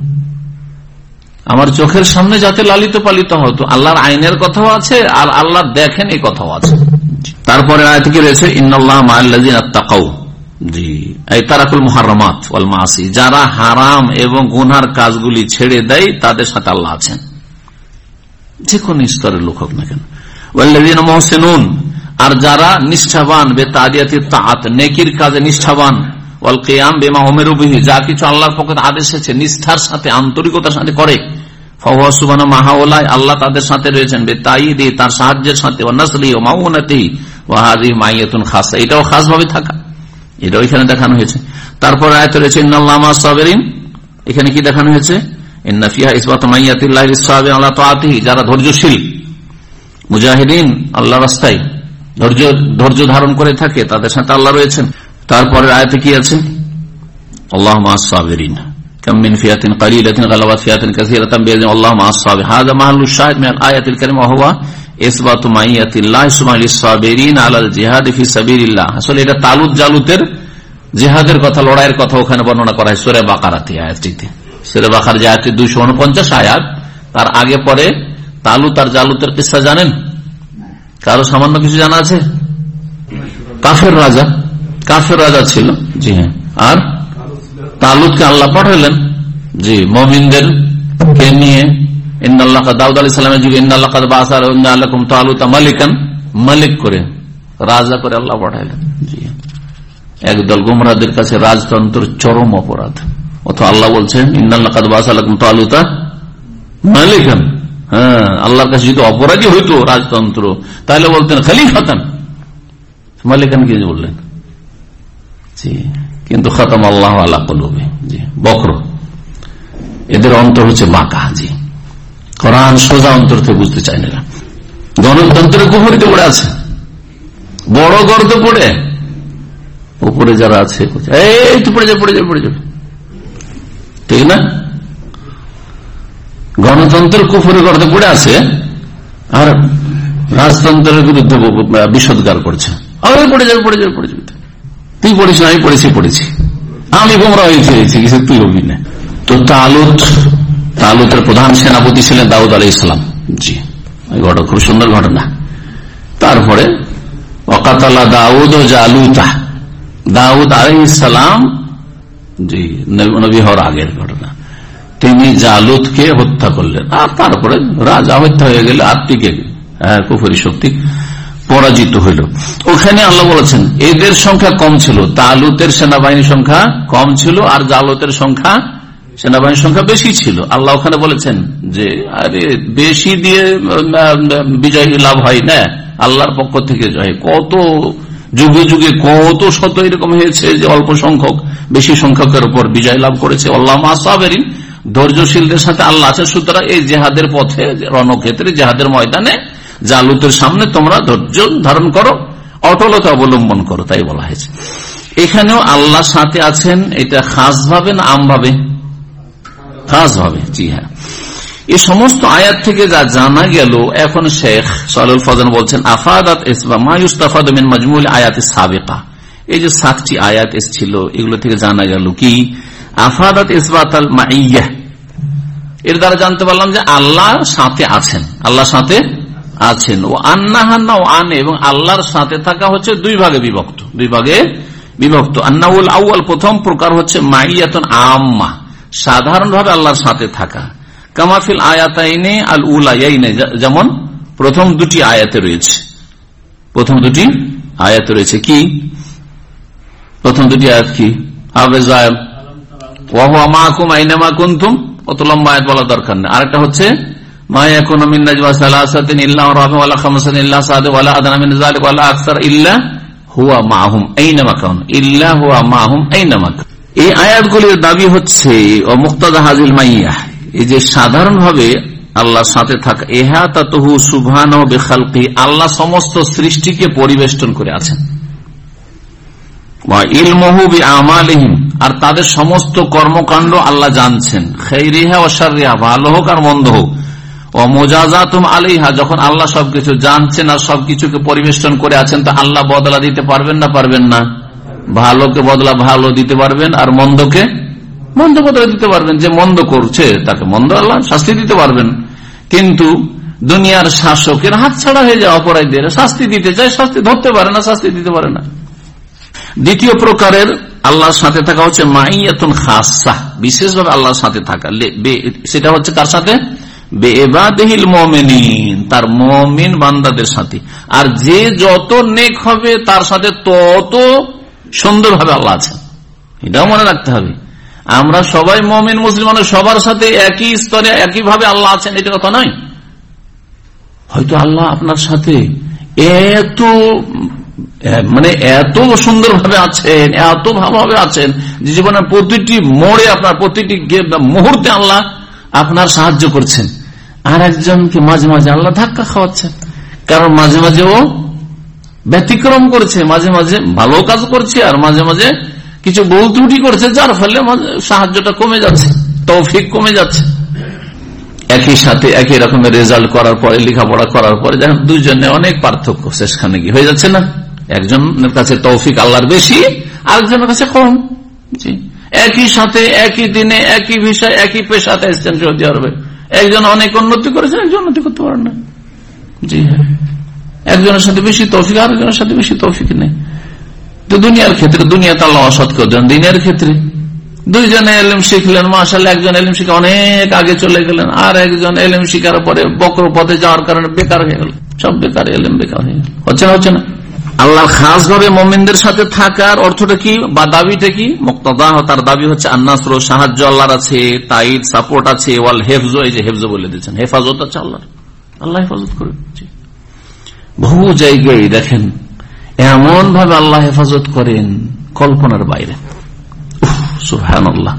আমার চোখের সামনে যাতে লালিত পালিত হতো, আল্লাহর আইনের কথাও আছে, আর আল্লাহ দেখেন এই কথাও আছে। তারপরে আয়াতে কি রয়েছে? ইন্নাল্লাহা মাআল্লাযিনা তাকাউ, জি, এই তারাকুল মুহাররামাত ওয়াল মাআসি, যারা হারাম এবং গুনার কাজগুলি ছেড়ে দেয় তাদের সাথে আল্লাহ আছেন, যে কোন স্তরের লোক হোক না কেন। ওয়াল্লাযিনা মুহসিনুন, আর যারা নিষ্ঠাবান, বেতাদিয়াতি তাআত, নেকির কাজে নিষ্ঠাবান, ওয়াল কিয়াম বিমা উমিরু বিহি, যা কিছু আল্লাহর পক্ষ থেকে আদেশ এসেছে নিষ্ঠার সাথে, আন্তরিকতার সাথে করে, ফাহুয়া সুবহানাহু মাহাউলাই, আল্লাহ তাদের সাথে রয়েছেন, বেতাইদি, তার সাহায্যের সাথে, ওয়া নাসরি ওয়া মাউনাতিহি ওয়া হাযিহি মাইয়াতুন খাসা, এটাও খাস ভাবে থাকা, এটাও এখানে দেখানো হয়েছে। তারপর আয়াতে রয়েছে ইন্নাল্লাহা মা'আস সাবিরিন, এখানে কি দেখানো হয়েছে? ইন্না ফিহা ইসবাতু মাইয়াতিল্লাহি লিস-সাবিরিন আলা তাআতিহি, যারা ধৈর্যশীল মুজাহিদিন, আল্লাহর রাস্তায় ধৈর্য ধৈর্য ধারণ করে থাকে, তাদের সাথে আল্লাহ রয়েছেন। তারপরে আয়াতে কি আছে? আল্লাহু মা'আস সাবিরিন, কাম মিন ফিয়াতিন কালিলাতিন গালাবাত ফিয়াতিন কাসীরাতান বিইذن আল্লাহু মা'আস সাবিরিন। হাযা মাহলুশ শাহিদ মিনাল আয়াতিল কারিমা ওয়া হুয়া ইসবাতু মাইয়াতিল্লাহি সুবহানাহু লিস-সাবিরিন আলাল জিহাদি ফি সাবিলিল্লাহ। আসলে এটা তালুত জালুতের জিহাদের কথা, লড়াইয়ের কথা ওখানে বর্ণনা করা হয় সূরা বাকারাতে, আয়াতটিতে। সূরা বাকারা যে আয়াত দুইশো উনপঞ্চাশ আয়াত, তার আগে পরে তালুত আর জালুতের কিসসা জানেন? কারো সামান্য কিছু জানা আছে? কাফের রাজা, কাফের রাজা ছিল, জি হ্যাঁ। আর তালুতকে আল্লাহ পাঠালেন, জি, মুমিনদের কে নিয়ে। ইন্নাল্লাহ দাউদ আলাইহিস সালামের যুগে ইন্নাল্লাহ কাদ বাআসা আলাইকুম তালুতা মালিকান, মালিক করে, রাজা করে আল্লাহ পাঠালেন। জি, একদল গুমরাহদের কাছে রাজতন্ত্র চরম অপরাধ। অথবা আল্লাহ বলছেন ইন্নাল্লাহ কাদ বাআসা আলাইকুম তালুতা মালিকান। হ্যাঁ, আল্লাহর কাছে যদি অপরাধী হইতো রাজতন্ত্র, তাহলে বলতেন খলিফাতান, মালিকান কি বললেন? জি, কিন্তু খতম আল্লাহ আলা কুলুবি, জি, বক্র, এদের অন্তর হচ্ছে বাঁকা। জি, কোরআন সোজা অন্তর থেকে বুঝতে চায় না। গণতন্ত্রের কুফরিতে পড়ে আছে, বড় গর্ত পড়ে, উপরে যারা আছে এই তো পড়ে যাবে, পড়ে যাবে, পড়ে যাবে, ঠিক না? গণতন্ত্রের কুফরি গর্তে পড়ে আছে আর রাজতন্ত্রের বিরুদ্ধে বিষোদ্গার করছে, আরে পড়ে যাবে, পড়ে যাবে, পড়ে যাবে। তুই পড়িস না, আমি পড়েছি, পড়েছি, আমি গোমরা হয়ে ফিরেছি, কিছু তুই হবি না। তো তালুত, তালুতের প্রধান সেনাপতি ছিলেন দাউদ আলাইহিস সালাম। জি, ঘটনা খুব সুন্দর ঘটনা। তারপরে ওয়াকাতালা দাউদ ও জালুতা, দাউদ আলাইহিস সালাম, জি, নবী হওয়ার আগের ঘটনা, তিনি জালুতকে হত্যা করলেন। আর তারপরে রাজা হত্যা হয়ে গেলে আর টিকে কুফরি শক্তি পরাজিত হইল। ওখানে আল্লাহ বলেছেন এদের সংখ্যা কম ছিল, তালুতের সেনাবাহিনীর সংখ্যা কম ছিল আর জালুতের সংখ্যা, সেনাবাহিনীর সংখ্যা বেশি ছিল। আল্লাহ ওখানে বলেছেন যে আরে বেশি দিয়ে বিজয় লাভ হয় না, আল্লাহর পক্ষ থেকে জয়। কত যুগে যুগে কত শত এরকম হয়েছে যে অল্প সংখ্যক বেশি সংখ্যকের উপর বিজয় লাভ করেছে। আল্লাহ মা সাবিরিন, ধৈর্যশীলদের সাথে আল্লাহ আছে। সুতরাং এই জেহাদের পথে, রণক্ষেত্রে, জেহাদের ময়দানে জালুতের সামনে তোমরা ধৈর্য ধারণ করো, অটলতা অবলম্বন করো, তাই বলা হয়েছে। এখানেও আল্লাহ সাথে আছেন, এটা খাস ভাবে না আম ভাবে? খাস ভাবে, জি হ্যাঁ। এই সমস্ত আয়াত থেকে যা জানা গেল, এখন শেখ সালেহুল ফজল বলছেন আফাদাত ইসবা মা ইউস্তাফাদু মিন মাজমুল আয়াতিস সাবিকা। এই যে সাতটি আয়াত এসেছিল, এগুলো থেকে জানা গেল কি? আফাদাত ইসবাতাল মাইয়্যাহ, এর দ্বারা জানতে পারলাম যে আল্লাহ সাথে আছেন, আল্লাহ সাথে আছেন। ও আন্নাহান্না ও আনে, এবং আল্লাহর সাথে থাকা হচ্ছে দুই ভাগে বিভক্ত, দুই ভাগে বিভক্ত। আন্নাউল আউয়াল, প্রথম প্রকার হচ্ছে মাইয়াতুন আম্মা, সাধারণভাবে আল্লাহর সাথে থাকা। কামাফিল আয়াতাইনে আল উলায়াইনে, যেমন প্রথম দুটি আয়াতে রয়েছে, প্রথম দুটি আয়াতে রয়েছে কি? প্রথম দুটি আয়াত কি? আবেজায় ওয়া হুয়া মাআকুম আইনামা কুনতুম, অত লম্বা আয়াত বলা দরকার নেই। আরেকটা হচ্ছে মা ইয়াকুনু মিন নাজওয়া সালাসাতিন ইল্লা রাবি'ুহুম ওয়ালা খামসাতিন ইল্লা সাদিকুহুম ওয়ালা আদনা মিন যালিকা ওয়ালা আকসার ইল্লা হুয়া মাআহুম আইনামা কান, ইল্লা হুয়া মাআহুম আইনামা কান। এই আয়াতগুলির দাবি হচ্ছে ও মুক্তাদা হাজিল মাইয়াহ, এই যে সাধারণভাবে আল্লাহর সাথে থাকা, ইহাতাতুহু সুবহানাহু বিখালকি, আল্লাহ সমস্ত সৃষ্টিকে পরিবেষ্টন করে আছেন। ওয়া ইলমুহু বিআমালিহিম, আর তাদের সমস্ত কর্মকাণ্ড আল্লাহ জানছেন। খাইরিহা ওয়া শাররিহা, ভালো হোক আর মন্দ হোক। ওয়া মুজাযাতুম আলাইহা, যখন আল্লাহ সবকিছু জানছেন আর সবকিছুকে পরিবেষ্টন করে আছেন, তো আল্লাহ বদলা দিতে পারবেন না পারবেন না? ভালোকে বদলা ভালো দিতে পারবেন, আর মন্দকে মন্দ বদলা দিতে পারবেন। যে মন্দ করছে তাকে মন্দ আল্লাহ শাস্তি দিতে পারবেন, কিন্তু দুনিয়ার শাসকের হাত ছাড়া হয়ে যায়, অপরাধীদের শাস্তি দিতে চায়, শাস্তি ধরতে পারে না, শাস্তি দিতে পারে না। দ্বিতীয় প্রকারের আল্লাহর সাথে থাকা হচ্ছে মাইয়াতুন খাসা, বিশেষভাবে আল্লাহর সাথে থাকা। সেটা হচ্ছে তার সাথে বেইবাদিহিল মুমিনিন, তার মুমিন বান্দাদের সাথে। আর যে যত নেক হবে তার সাথে তত সুন্দরভাবে আল্লাহ আছেন, এটাও মনে রাখতে হবে। আমরা সবাই মুমিন মুসলিম, সবার সাথে একই স্তরে একইভাবে আল্লাহ আছেন, এটা কথা নয়। হয়তো আল্লাহ আপনার সাথে এত মানে এত সুন্দরভাবে আছেন, এত ভালোভাবে আছেন যে জীবনের প্রতিটি মোড়ে, আপনার প্রতিটি মুহূর্তে আল্লাহ আপনার সাহায্য করছেন। আর একজনকে মাঝে মাঝে আল্লাহ ধাক্কা খাওয়াচ্ছেন, কারণ মাঝে মাঝে ও ব্যতিক্রম করছে, মাঝে মাঝে ভালো কাজ করছে, আর মাঝে মাঝে কিছু ভুল ত্রুটি করছে, যার ফলে সাহায্যটা কমে যাচ্ছে, তৌফিক কমে যাচ্ছে। একই সাথে একই রকমের রেজাল্ট করার পরে, লেখাপড়া করার পরে যখন দুইজনে অনেক পার্থক্য, শেষখানে কি হয়ে যাচ্ছে না? একজনের কাছে তৌফিক আল্লাহর বেশি, আরেকজনের কাছে কম। জি, একই সাথে একই দিনে একই বিষয় একই পেশাতে এসছেন সৌদি আরবে। একজন অনেক উন্নতি করেছেন, একজন উন্নতি করতে পারেন না। জি হ্যাঁ, একজনের সাথে বেশি তৌফিক, আরেকজনের সাথে বেশি তৌফিক নেই। তো দুনিয়ার ক্ষেত্রে দুনিয়াতে আল্লাহ অসৎ করছেন, দিনের ক্ষেত্রে দুইজনে এলেম শিখলেন, মাশাআল্লাহ, একজন এলেম শিখে অনেক আগে চলে গেলেন, আর একজন এলেম শিখার পরে বক্র পথে যাওয়ার কারণে বেকার হয়ে গেল। সব বেকার, এলেম বেকার হয়ে গেল। হচ্ছে না? হচ্ছে না? আল্লাহর খাস ভাবে মুমিনদের সাথে থাকার অর্থটা কি বা দাবিটা কি? মুক্তাদা, তার দাবি হচ্ছে আন্নাসর, সাহায্য আল্লাহর আছে, তাইদ, সাপোর্ট আছে, ওয়াল হেফজ, এই যে হেফজ বলে দিচ্ছেন, হেফাজত আছে আল্লাহর, আল্লাহ হেফাজত করে। বহু জায়গায় দেখেন এমন ভাবে আল্লাহ হেফাজত করেন কল্পনার বাইরে। সুবহানাল্লাহ।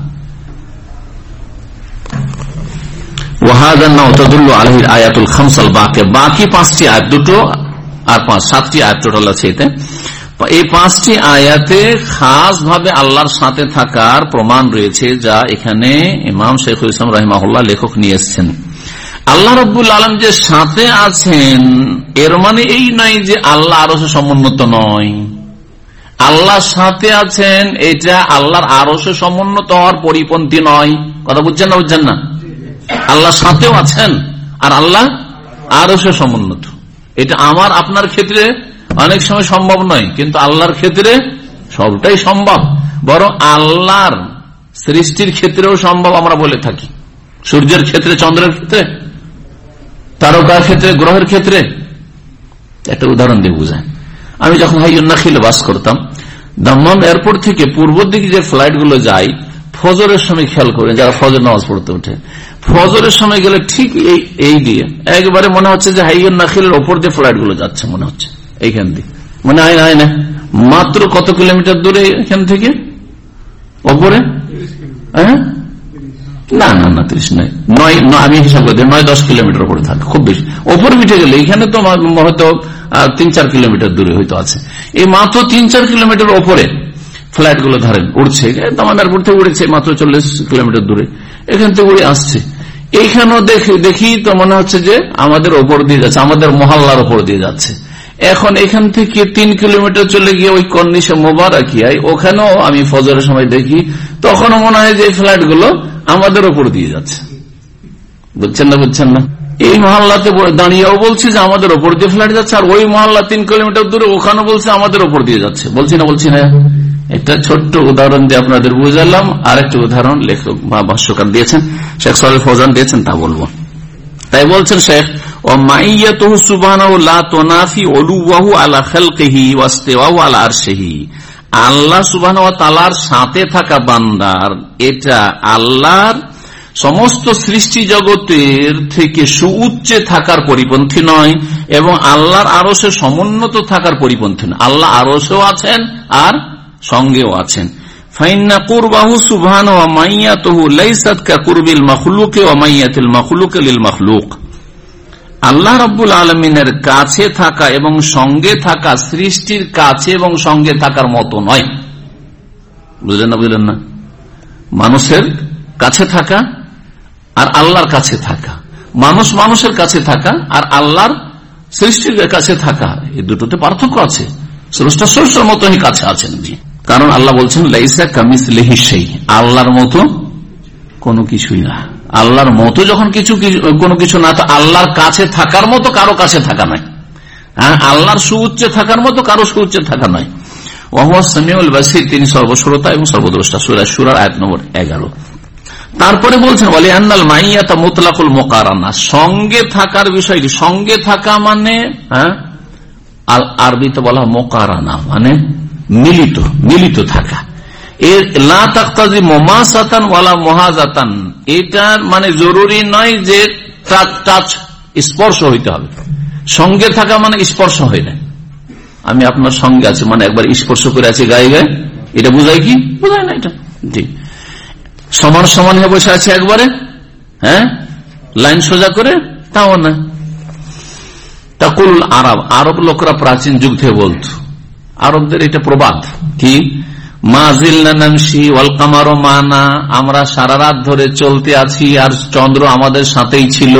আয়াতুল খামসাল বাকি, বাকি পাঁচটি আয়াত, দুটো আর পাঁচ, সাতটি আয়াত টোটাল আছে এতে। এই পাঁচটি আয়াতে খাস ভাবে আল্লাহর সাথে থাকার প্রমাণ রয়েছে, যা এখানে ইমাম শেখুল ইসলাম রাহিমাহুল্লাহ লেখক নিয়ে এসছেন। আল্লাহ রাব্বুল আলামিন যে সাথে আছেন, এর মানে এই নয় যে আল্লাহ আরশে সমুন্নত নয়। আল্লাহ সাথে আছেন এটা আল্লাহর আরশে সমুন্নত হওয়ার পরিপন্থী নয়। কথা বুঝছেন না? বুঝছেন না? আল্লাহ সাথেও আছেন আর আল্লাহ আরশে সমুন্নত। এটা আমার আপনার ক্ষেত্রে অনেক সময় সম্ভব নয়, কিন্তু আল্লাহর ক্ষেত্রে সবটাই সম্ভব। বরং আল্লাহর সৃষ্টির ক্ষেত্রেও সম্ভব আমরা বলে থাকি। সূর্যের ক্ষেত্রে, চন্দ্রের ক্ষেত্রে, তারকার ক্ষেত্রে, গ্রহের ক্ষেত্রে। একটা উদাহরণ দিয়ে বুঝায়। আমি যখন হাইয়ুন নাখিলে বাস করতাম, দাম্মাম এয়ারপোর্ট থেকে পূর্ব দিকে যে ফ্লাইট গুলো যায়, ফজরের সময় খেয়াল করে যারা ফজর নামাজ পড়তে ওঠে, ফজরের সময় গেলে ঠিক এই এই দিয়ে একবারে মনে হচ্ছে যে হাইয়ুন নাখিলের ওপর দিয়ে ফ্লাইট গুলো যাচ্ছে, মনে হচ্ছে এইখান দিয়ে। মানে আয় না, আয় না, মাত্র কত কিলোমিটার দূরে এখান থেকে ওপরে? হ্যাঁ, না না না ত্রিশ নয়, নয়, আমি হিসাব করে দিই নয় দশ কিলোমিটার উপরে থাকে খুব বেশি। ওপরে উঠে গেলে এখানে তো হয়তো তিন চার কিলোমিটার দূরে হয়তো আছে। এই মাত্র তিন চার কিলোমিটার ওপরে ফ্লাইট গুলো ধরেন উড়ছে, দাম্মাম এয়ারপোর্ট থেকে উড়েছে মাত্র চল্লিশ কিলোমিটার দূরে, এখান থেকে উড়ে আসছে। এইখানেও দেখি দেখি তো মনে হচ্ছে যে আমাদের ওপর দিয়ে যাচ্ছে, আমাদের মহল্লার ওপর দিয়ে যাচ্ছে। এখন এখান থেকে তিন কিলোমিটার চলে গিয়ে ওই কর্নিশে মোবারকিয়ায়, ওখানেও আমি ফজরের সময় দেখি, তখনও মনে হয় যে ফ্লাইট গুলো আমাদের ওপর দিয়ে যাচ্ছে। বুঝছেন না? বুঝছেন না? এই মহল্লাতে দাঁড়িয়েও বলছি যে আমাদের ওপর দিয়ে ফ্লাইট যাচ্ছে, আর ওই মহল্লা তিন কিলোমিটার দূরে ওখানে বলছে আমাদের ওপর দিয়ে যাচ্ছে। বলছি না? বলছি না? একটা ছোট্ট উদাহরণ দিয়ে আপনাদের বুঝালাম। আর একটা উদাহরণ লেখক বা ভাষ্যকার দিয়েছেন, শেখ সালেহ ফৌজান দিয়েছেন, তা বলবো। তাই বলছেন শেখ, ও মাইয়াতুহু সুবহানাহু লা তুনাফি উলুওয়াহু আলা খালকিহি ওয়া ইসতিওয়াহু আলা আরশিহি। আল্লাহ সুবহানাহু ওয়া তাআলার সাথে থাকা বান্দার এটা আল্লাহর সমস্ত সৃষ্টি জগতের থেকে সুউচ্চে থাকার পরিপন্থী নয়, এবং আল্লাহর আরশে সমুন্নত থাকার পরিপন্থী নয়। আল্লাহ আরশেও আছেন আর সঙ্গেও আছেন। ফাইন্না কুরবাহু সুবহানাহু ওয়া মাইয়াতুহু লাইসাত কা কুরবিল মাখলুকি ওয়া মাইয়াতুল মাখলুকি লিল মাখলুক। আল্লাহ রাব্বুল আলামিনের কাছে থাকা এবং সঙ্গে থাকা সৃষ্টির কাছে এবং সঙ্গে থাকার মতো নয়। বুঝলেন না? বুঝলেন না? মানুষের কাছে থাকা আর আল্লাহর কাছে থাকা, মানুষ মানুষের কাছে থাকা আর আল্লাহর সৃষ্টির কাছে থাকা, এই দুটোতে পার্থক্য আছে। স্রষ্টা স্রষ্টার মতোই কাছে আছেন। কারণ আল্লাহ বলছেন লাইসা কামিসলিহি শাই, আল্লাহর মতো কোনো কিছুই না। আল্লাহর মতো যখন কিছু কোনো কিছু না, তো আল্লাহর কাছে থাকার মতো কারো কাছে থাকা নাই। হ্যাঁ, আল্লাহর সুউচ্চে থাকার মতো কারো সুউচ্চে থাকা নাই। ওয়া হুয়া সামিউল বাসীর, তিনি সর্বশ্রোতা এবং সর্বদ্রষ্টা। সূরা সূরা আয়াত নম্বর এগারো। তারপরে বলছেন ওয়ালি আন্নাল মাইয়াতা মুতলাকুল মুকারানা, সঙ্গে থাকার বিষয়টি, সঙ্গে থাকা মানে হ্যাঁ আরবিতে বলা মুকারানা মানে মিলিত, মিলিত থাকা। এর লা তাকতাজি মুমাসাতান ওয়ালা মুহাজাতান, এটার মানে জরুরি নয় যে টাচ টাচ স্পর্শ হইতে হবে। সঙ্গে থাকা মানে স্পর্শ হয় না। আমি আপনার সঙ্গে আছি মানে একবার স্পর্শ করে আছি গায়ে গায়ে, এটা বোঝায় কি? বোঝায় না এটা। ঠিক সমান সমান হয়ে বসে আছে একবারে, হ্যাঁ লাইন সোজা করে, তাও না। তাকুল আরব, আরব লোকরা প্রাচীন যুগ থেকে বলত, আরবদের এটা প্রবাদ কি, মানা, আমরা সারা রাত ধরে চলতে আছি আর চন্দ্র আমাদের সাথেই ছিল।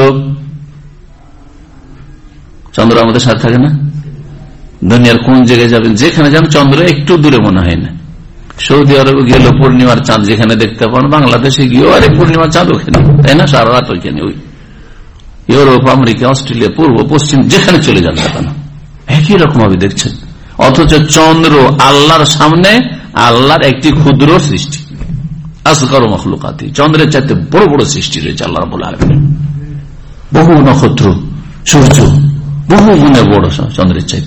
চন্দ্র আমাদের সাথে থাকে না? দুনিয়ার কোন জায়গায় যাবেন, যেখানে যান চন্দ্র একটু দূরে মনে হয় না। সৌদি আরবে গেল পূর্ণিমার চাঁদ যেখানে দেখতে পান, বাংলাদেশে গিয়েও আরে পূর্ণিমার চাঁদ ওখানে, তাই না? সারা রাত ওইখানে, ওই ইউরোপ, আমেরিকা, অস্ট্রেলিয়া, পূর্ব পশ্চিম যেখানে চলে যান না কেন একই রকম ভাবে দেখছেন। অথচ চন্দ্র আল্লাহর সামনে আল্লাহর একটি ক্ষুদ্র সৃষ্টি, আসগারু মাখলুকাতি, চন্দ্রের চাইতে বড় বড় সৃষ্টি রয়েছে আল্লাহ রাব্বুল আলামিন। বহু নক্ষত্র, সূর্য বহু গুণে বড় চন্দ্রের চাইতে।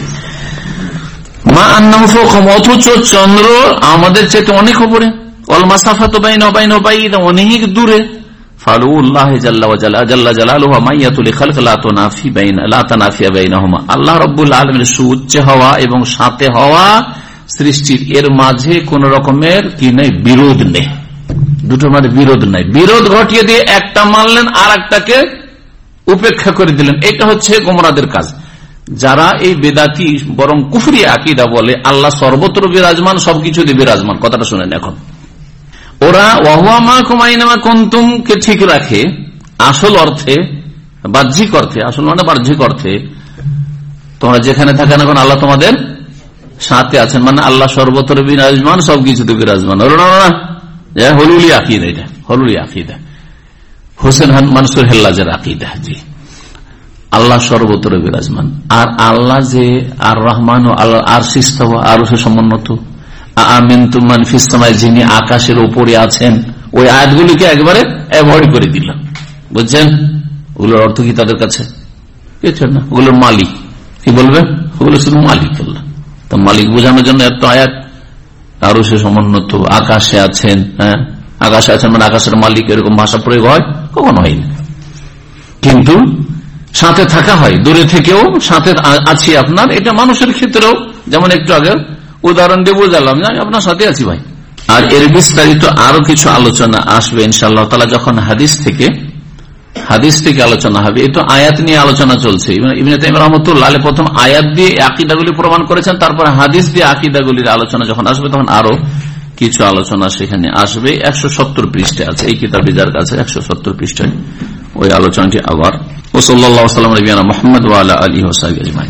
মা আন্নাহু ফাওকাহুম, অথচ চন্দ্র আমাদের চাইতে অনেক উপরে। ওয়াল মাসাফাতু বাইনা ওয়া বাইনা বাইনা, অনেক দূরে। ফালুল্লাহ জাল্লা ওয়া জাল্লা জাল্লা জালালুহু মাইয়াতুল খালক লা তুনাফি বাইনা লা তানাফিয়া বাইনাহুমা। আল্লাহ রাব্বুল আলামিনের সুউচ্চ হওয়া এবং সাথে হওয়া সৃষ্টির এর মাঝে কোন রকমের কি নেই, বিরোধ নেই, দুটোর মাঝে বিরোধ নাই। বিরোধ ঘটিয়ে দিয়ে একটা মানলেন আর একটাকে উপেক্ষা করে দিলেন, এটা হচ্ছে গোমরাদের কাজ। যারা এই বেদাতি বরং কুফরি আকীদা বলে আল্লাহ সর্বত্র বিরাজমান, সবকিছুতে বিরাজমান, কথাটা শুনেন এখন। ওরা ওয়াহুয়া মাকুম আইনামা কুনতুম কে ঠিক রাখে আসল অর্থে, বাহ্যিক অর্থে, আসল মানে বাহ্যিক অর্থে তোমরা যেখানে থাকেন এখন আল্লাহ তোমাদের সাথে আছেন, মানে আল্লাহ সর্বত্র বিরাজমান, সবকিছুতে বিরাজমান। হলুলি আকীদা, এটা হলুলি আকীদা, হোসেন মানসুর হেল্লাজের আকীদা। জি, আল্লাহ সর্বত্র বিরাজমান, আর আল্লাহ যে আর রহমান ও আল্লাহ আর সিস্তাব আর সমুন্নত, আমিনতুম মান ফিস সামাই, যিনি আকাশের উপরে আছেন, ওই আয়াতগুলিকে একবারে অ্যাভয়েড করে দিলাম। বুঝছেন? ওগুলোর অর্থ কি তাদের কাছে কিছু না, ওগুলোর মালিক কি বলবেন, ওগুলো শুধু মালিক আল্লাহ। তো মালিক বোঝানোর জন্য এত আয়াত, আরো সে সমুন্নত, আকাশে আছেন, হ্যাঁ আকাশে আছেন মানে আকাশের মালিক, এরকম ভাষা প্রয়োগ হয় কখনো হয়নি। কিন্তু সাথে থাকা হয়, দূরে থেকেও সাথে আছি আপনার, এটা মানুষের ক্ষেত্রেও, যেমন একটু আগে উদাহরণ দিয়ে বোঝালাম যে আমি আপনার সাথে আছি ভাই। আর এর বিস্তারিত আরো কিছু আলোচনা আসবে ইনশাআল্লাহ তাআলা যখন হাদিস থেকে হাদিস থেকে আলোচনা হবে। এই তো আয়াত নিয়ে আলোচনা চলছে। ইবনে তাইমিয়া রাহমাতুল্লাহ আলাইহি প্রথম আয়াত দিয়ে আকীদাগুলি প্রমাণ করেছেন, তারপর হাদিস দিয়ে আকীদাগুলির আলোচনা যখন আসবে তখন আরো কিছু আলোচনা সেখানে আসবে। একশো সত্তর পৃষ্ঠা আছে এই কিতাবে, যার কাছে একশো সত্তর পৃষ্ঠায় ওই আলোচনাটি আবার। ও সাল্লাল্লাহু আলাইহি ওয়া সাল্লাম মুহাম্মদ ওয়া আলা আলিহি ওয়া সাহবিহি আজমাইন।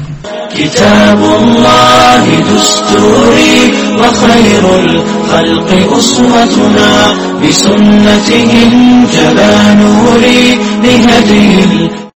কিতাবুল্লাহি দুস্তুরি ওয়া খায়রুল খালকি উসওয়াতুনা বিসুন্নতিহি জালা নূরি লিহাদিল